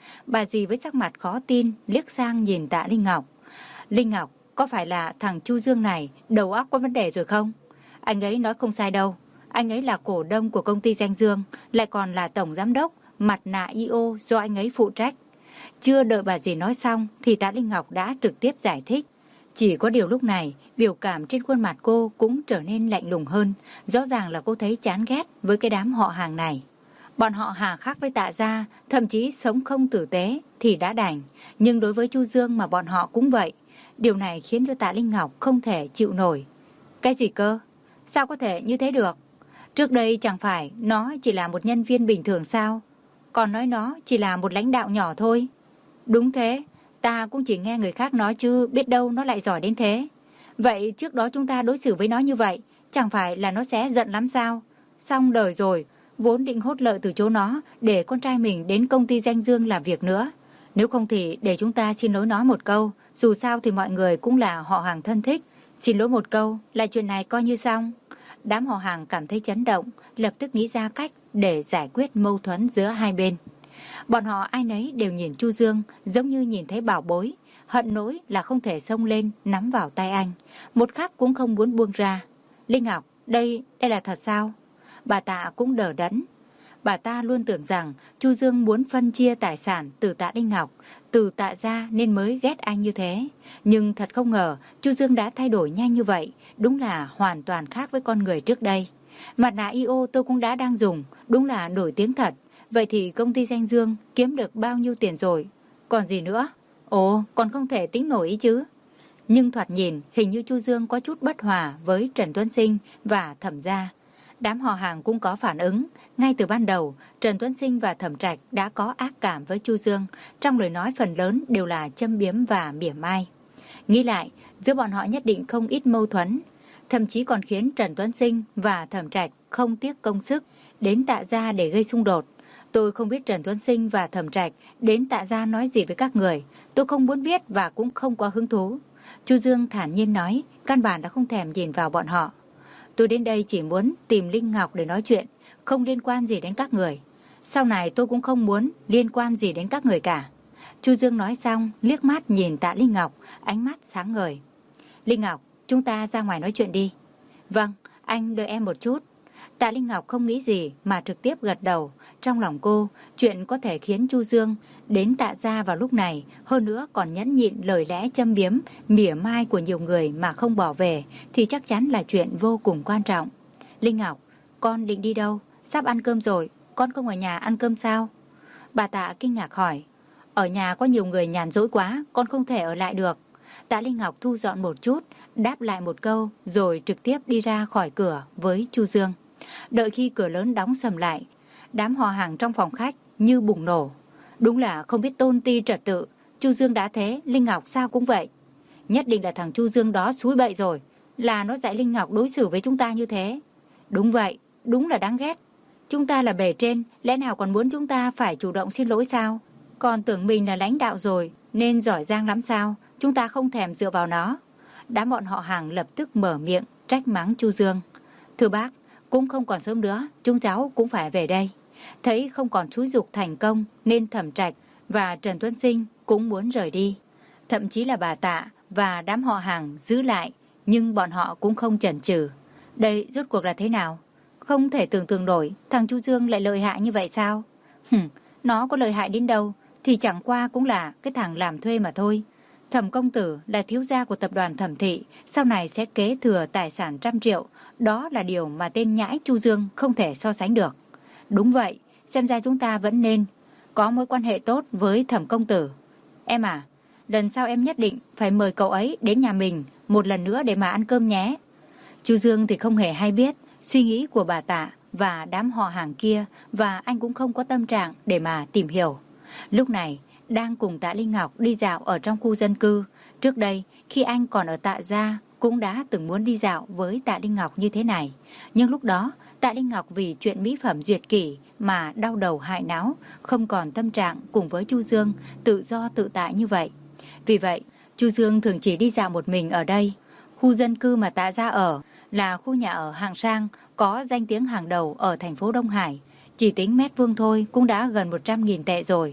Speaker 1: Bà dì với sắc mặt khó tin liếc sang nhìn Tạ Linh Ngọc. Linh Ngọc, có phải là thằng Chu Dương này đầu óc có vấn đề rồi không? Anh ấy nói không sai đâu. Anh ấy là cổ đông của công ty Danh Dương, lại còn là tổng giám đốc mặt nạ i ô do anh ấy phụ trách. Chưa đợi bà dì nói xong thì Tạ Linh Ngọc đã trực tiếp giải thích. Chỉ có điều lúc này, biểu cảm trên khuôn mặt cô cũng trở nên lạnh lùng hơn. Rõ ràng là cô thấy chán ghét với cái đám họ hàng này. Bọn họ hà khắc với Tạ gia, thậm chí sống không tử tế thì đã đành. Nhưng đối với Chu Dương mà bọn họ cũng vậy. Điều này khiến cho Tạ Linh Ngọc không thể chịu nổi. Cái gì cơ? Sao có thể như thế được? Trước đây chẳng phải nó chỉ là một nhân viên bình thường sao? Còn nói nó chỉ là một lãnh đạo nhỏ thôi. Đúng thế, ta cũng chỉ nghe người khác nói chứ biết đâu nó lại giỏi đến thế. Vậy trước đó chúng ta đối xử với nó như vậy, chẳng phải là nó sẽ giận lắm sao? Xong đời rồi, vốn định hốt lợi từ chỗ nó để con trai mình đến công ty Danh Dương làm việc nữa. Nếu không thì để chúng ta xin lỗi nó một câu, dù sao thì mọi người cũng là họ hàng thân thích. Xin lỗi một câu là chuyện này coi như xong. Đám họ hàng cảm thấy chấn động, lập tức nghĩ ra cách để giải quyết mâu thuẫn giữa hai bên. Bọn họ ai nấy đều nhìn Chu Dương giống như nhìn thấy bảo bối, hận nỗi là không thể xông lên nắm vào tay anh, một khắc cũng không muốn buông ra. Linh Ngọc, đây, đây là thật sao? Bà Tạ cũng đờ đẫn. Bà ta luôn tưởng rằng Chu Dương muốn phân chia tài sản từ Tạ Linh Ngọc, từ Tạ gia nên mới ghét anh như thế. Nhưng thật không ngờ Chu Dương đã thay đổi nhanh như vậy, đúng là hoàn toàn khác với con người trước đây. Mặt nạ i ô tôi cũng đã đang dùng, đúng là nổi tiếng thật. Vậy thì công ty Danh Dương kiếm được bao nhiêu tiền rồi? Còn gì nữa? Ồ, còn không thể tính nổi ý chứ. Nhưng thoạt nhìn hình như Chu Dương có chút bất hòa với Trần Tuấn Sinh và Thẩm gia. Đám họ hàng cũng có phản ứng. Ngay từ ban đầu, Trần Tuấn Sinh và Thẩm Trạch đã có ác cảm với Chu Dương. Trong lời nói phần lớn đều là châm biếm và mỉa mai. Nghĩ lại, giữa bọn họ nhất định không ít mâu thuẫn. Thậm chí còn khiến Trần Tuấn Sinh và Thẩm Trạch không tiếc công sức đến Tạ gia để gây xung đột. Tôi không biết Trần Tuấn Sinh và Thẩm Trạch đến Tạ gia nói gì với các người. Tôi không muốn biết và cũng không có hứng thú. Chu Dương thản nhiên nói, căn bản đã không thèm nhìn vào bọn họ. Tôi đến đây chỉ muốn tìm Linh Ngọc để nói chuyện, không liên quan gì đến các người. Sau này tôi cũng không muốn liên quan gì đến các người cả. Chu Dương nói xong, liếc mắt nhìn Tạ Linh Ngọc, ánh mắt sáng ngời. Linh Ngọc, chúng ta ra ngoài nói chuyện đi. Vâng, anh đợi em một chút. Tạ Linh Ngọc không nghĩ gì mà trực tiếp gật đầu. Trong lòng cô, chuyện có thể khiến Chu Dương đến Tạ gia vào lúc này, hơn nữa còn nhẫn nhịn lời lẽ châm biếm, mỉa mai của nhiều người mà không bỏ về, thì chắc chắn là chuyện vô cùng quan trọng. Linh Ngọc, con định đi đâu? Sắp ăn cơm rồi, con không ở nhà ăn cơm sao? Bà Tạ kinh ngạc hỏi. Ở nhà có nhiều người nhàn rỗi quá, con không thể ở lại được. Tạ Linh Ngọc thu dọn một chút, đáp lại một câu, rồi trực tiếp đi ra khỏi cửa với Chu Dương. Đợi khi cửa lớn đóng sầm lại, đám họ hàng trong phòng khách như bùng nổ. Đúng là không biết tôn ti trật tự. Chu Dương đã thế, Linh Ngọc sao cũng vậy. Nhất định là thằng Chu Dương đó xúi bậy rồi, là nó dạy Linh Ngọc đối xử với chúng ta như thế. Đúng vậy, đúng là đáng ghét. Chúng ta là bề trên, lẽ nào còn muốn chúng ta phải chủ động xin lỗi sao? Còn tưởng mình là lãnh đạo rồi nên giỏi giang lắm sao? Chúng ta không thèm dựa vào nó. Đám bọn họ hàng lập tức mở miệng trách mắng Chu Dương. Thưa bác, cũng không còn sớm nữa, chúng cháu cũng phải về đây. Thấy không còn xúi giục thành công nên Thẩm Trạch và Trần Tuấn Sinh cũng muốn rời đi. Thậm chí là bà Tạ và đám họ hàng giữ lại, nhưng bọn họ cũng không chần chừ. Đây rốt cuộc là thế nào? Không thể tưởng tượng nổi, thằng Chu Dương lại lợi hại như vậy sao? Hừm, nó có lợi hại đến đâu thì chẳng qua cũng là cái thằng làm thuê mà thôi. Thẩm công tử là thiếu gia của tập đoàn Thẩm thị, sau này sẽ kế thừa tài sản trăm triệu. Đó là điều mà tên nhãi Chu Dương không thể so sánh được. Đúng vậy, xem ra chúng ta vẫn nên có mối quan hệ tốt với Thẩm công tử. Em à, lần sau em nhất định phải mời cậu ấy đến nhà mình một lần nữa để mà ăn cơm nhé. Chu Dương thì không hề hay biết suy nghĩ của bà Tạ và đám họ hàng kia, và anh cũng không có tâm trạng để mà tìm hiểu. Lúc này, đang cùng Tạ Linh Ngọc đi dạo ở trong khu dân cư. Trước đây, khi anh còn ở Tạ gia, cũng đã từng muốn đi dạo với Tạ Linh Ngọc như thế này. Nhưng lúc đó, Tạ Linh Ngọc vì chuyện mỹ phẩm duyệt kỷ mà đau đầu hại não, không còn tâm trạng cùng với Chu Dương tự do tự tại như vậy. Vì vậy, Chu Dương thường chỉ đi dạo một mình ở đây. Khu dân cư mà Tạ gia ở là khu nhà ở hạng sang, có danh tiếng hàng đầu ở thành phố Đông Hải. Chỉ tính mét vuông thôi cũng đã gần một trăm nghìn tệ rồi.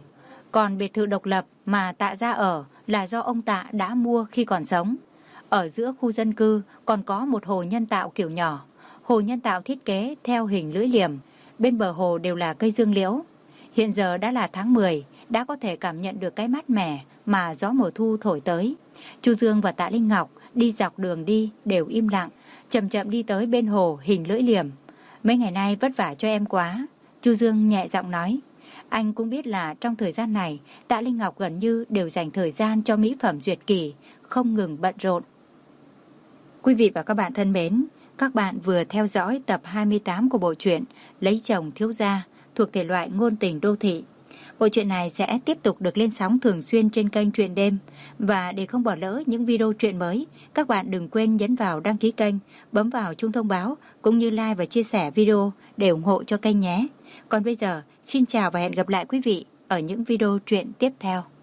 Speaker 1: Còn biệt thự độc lập mà Tạ gia ở là do ông Tạ đã mua khi còn sống. Ở giữa khu dân cư còn có một hồ nhân tạo kiểu nhỏ. Hồ nhân tạo thiết kế theo hình lưỡi liềm, bên bờ hồ đều là cây dương liễu. Hiện giờ đã là tháng mười, đã có thể cảm nhận được cái mát mẻ mà gió mùa thu thổi tới. Chu Dương và Tạ Linh Ngọc đi dọc đường đi đều im lặng, chậm chậm đi tới bên hồ hình lưỡi liềm. Mấy ngày nay vất vả cho em quá, Chu Dương nhẹ giọng nói. Anh cũng biết là trong thời gian này, Tạ Linh Ngọc gần như đều dành thời gian cho mỹ phẩm duyệt kỳ, không ngừng bận rộn. Quý vị và các bạn thân mến, các bạn vừa theo dõi tập hai mươi tám của bộ truyện Lấy chồng thiếu gia thuộc thể loại ngôn tình đô thị. Bộ truyện này sẽ tiếp tục được lên sóng thường xuyên trên kênh Truyện Đêm. Và để không bỏ lỡ những video truyện mới, các bạn đừng quên nhấn vào đăng ký kênh, bấm vào chuông thông báo cũng như like và chia sẻ video để ủng hộ cho kênh nhé. Còn bây giờ, xin chào và hẹn gặp lại quý vị ở những video truyện tiếp theo.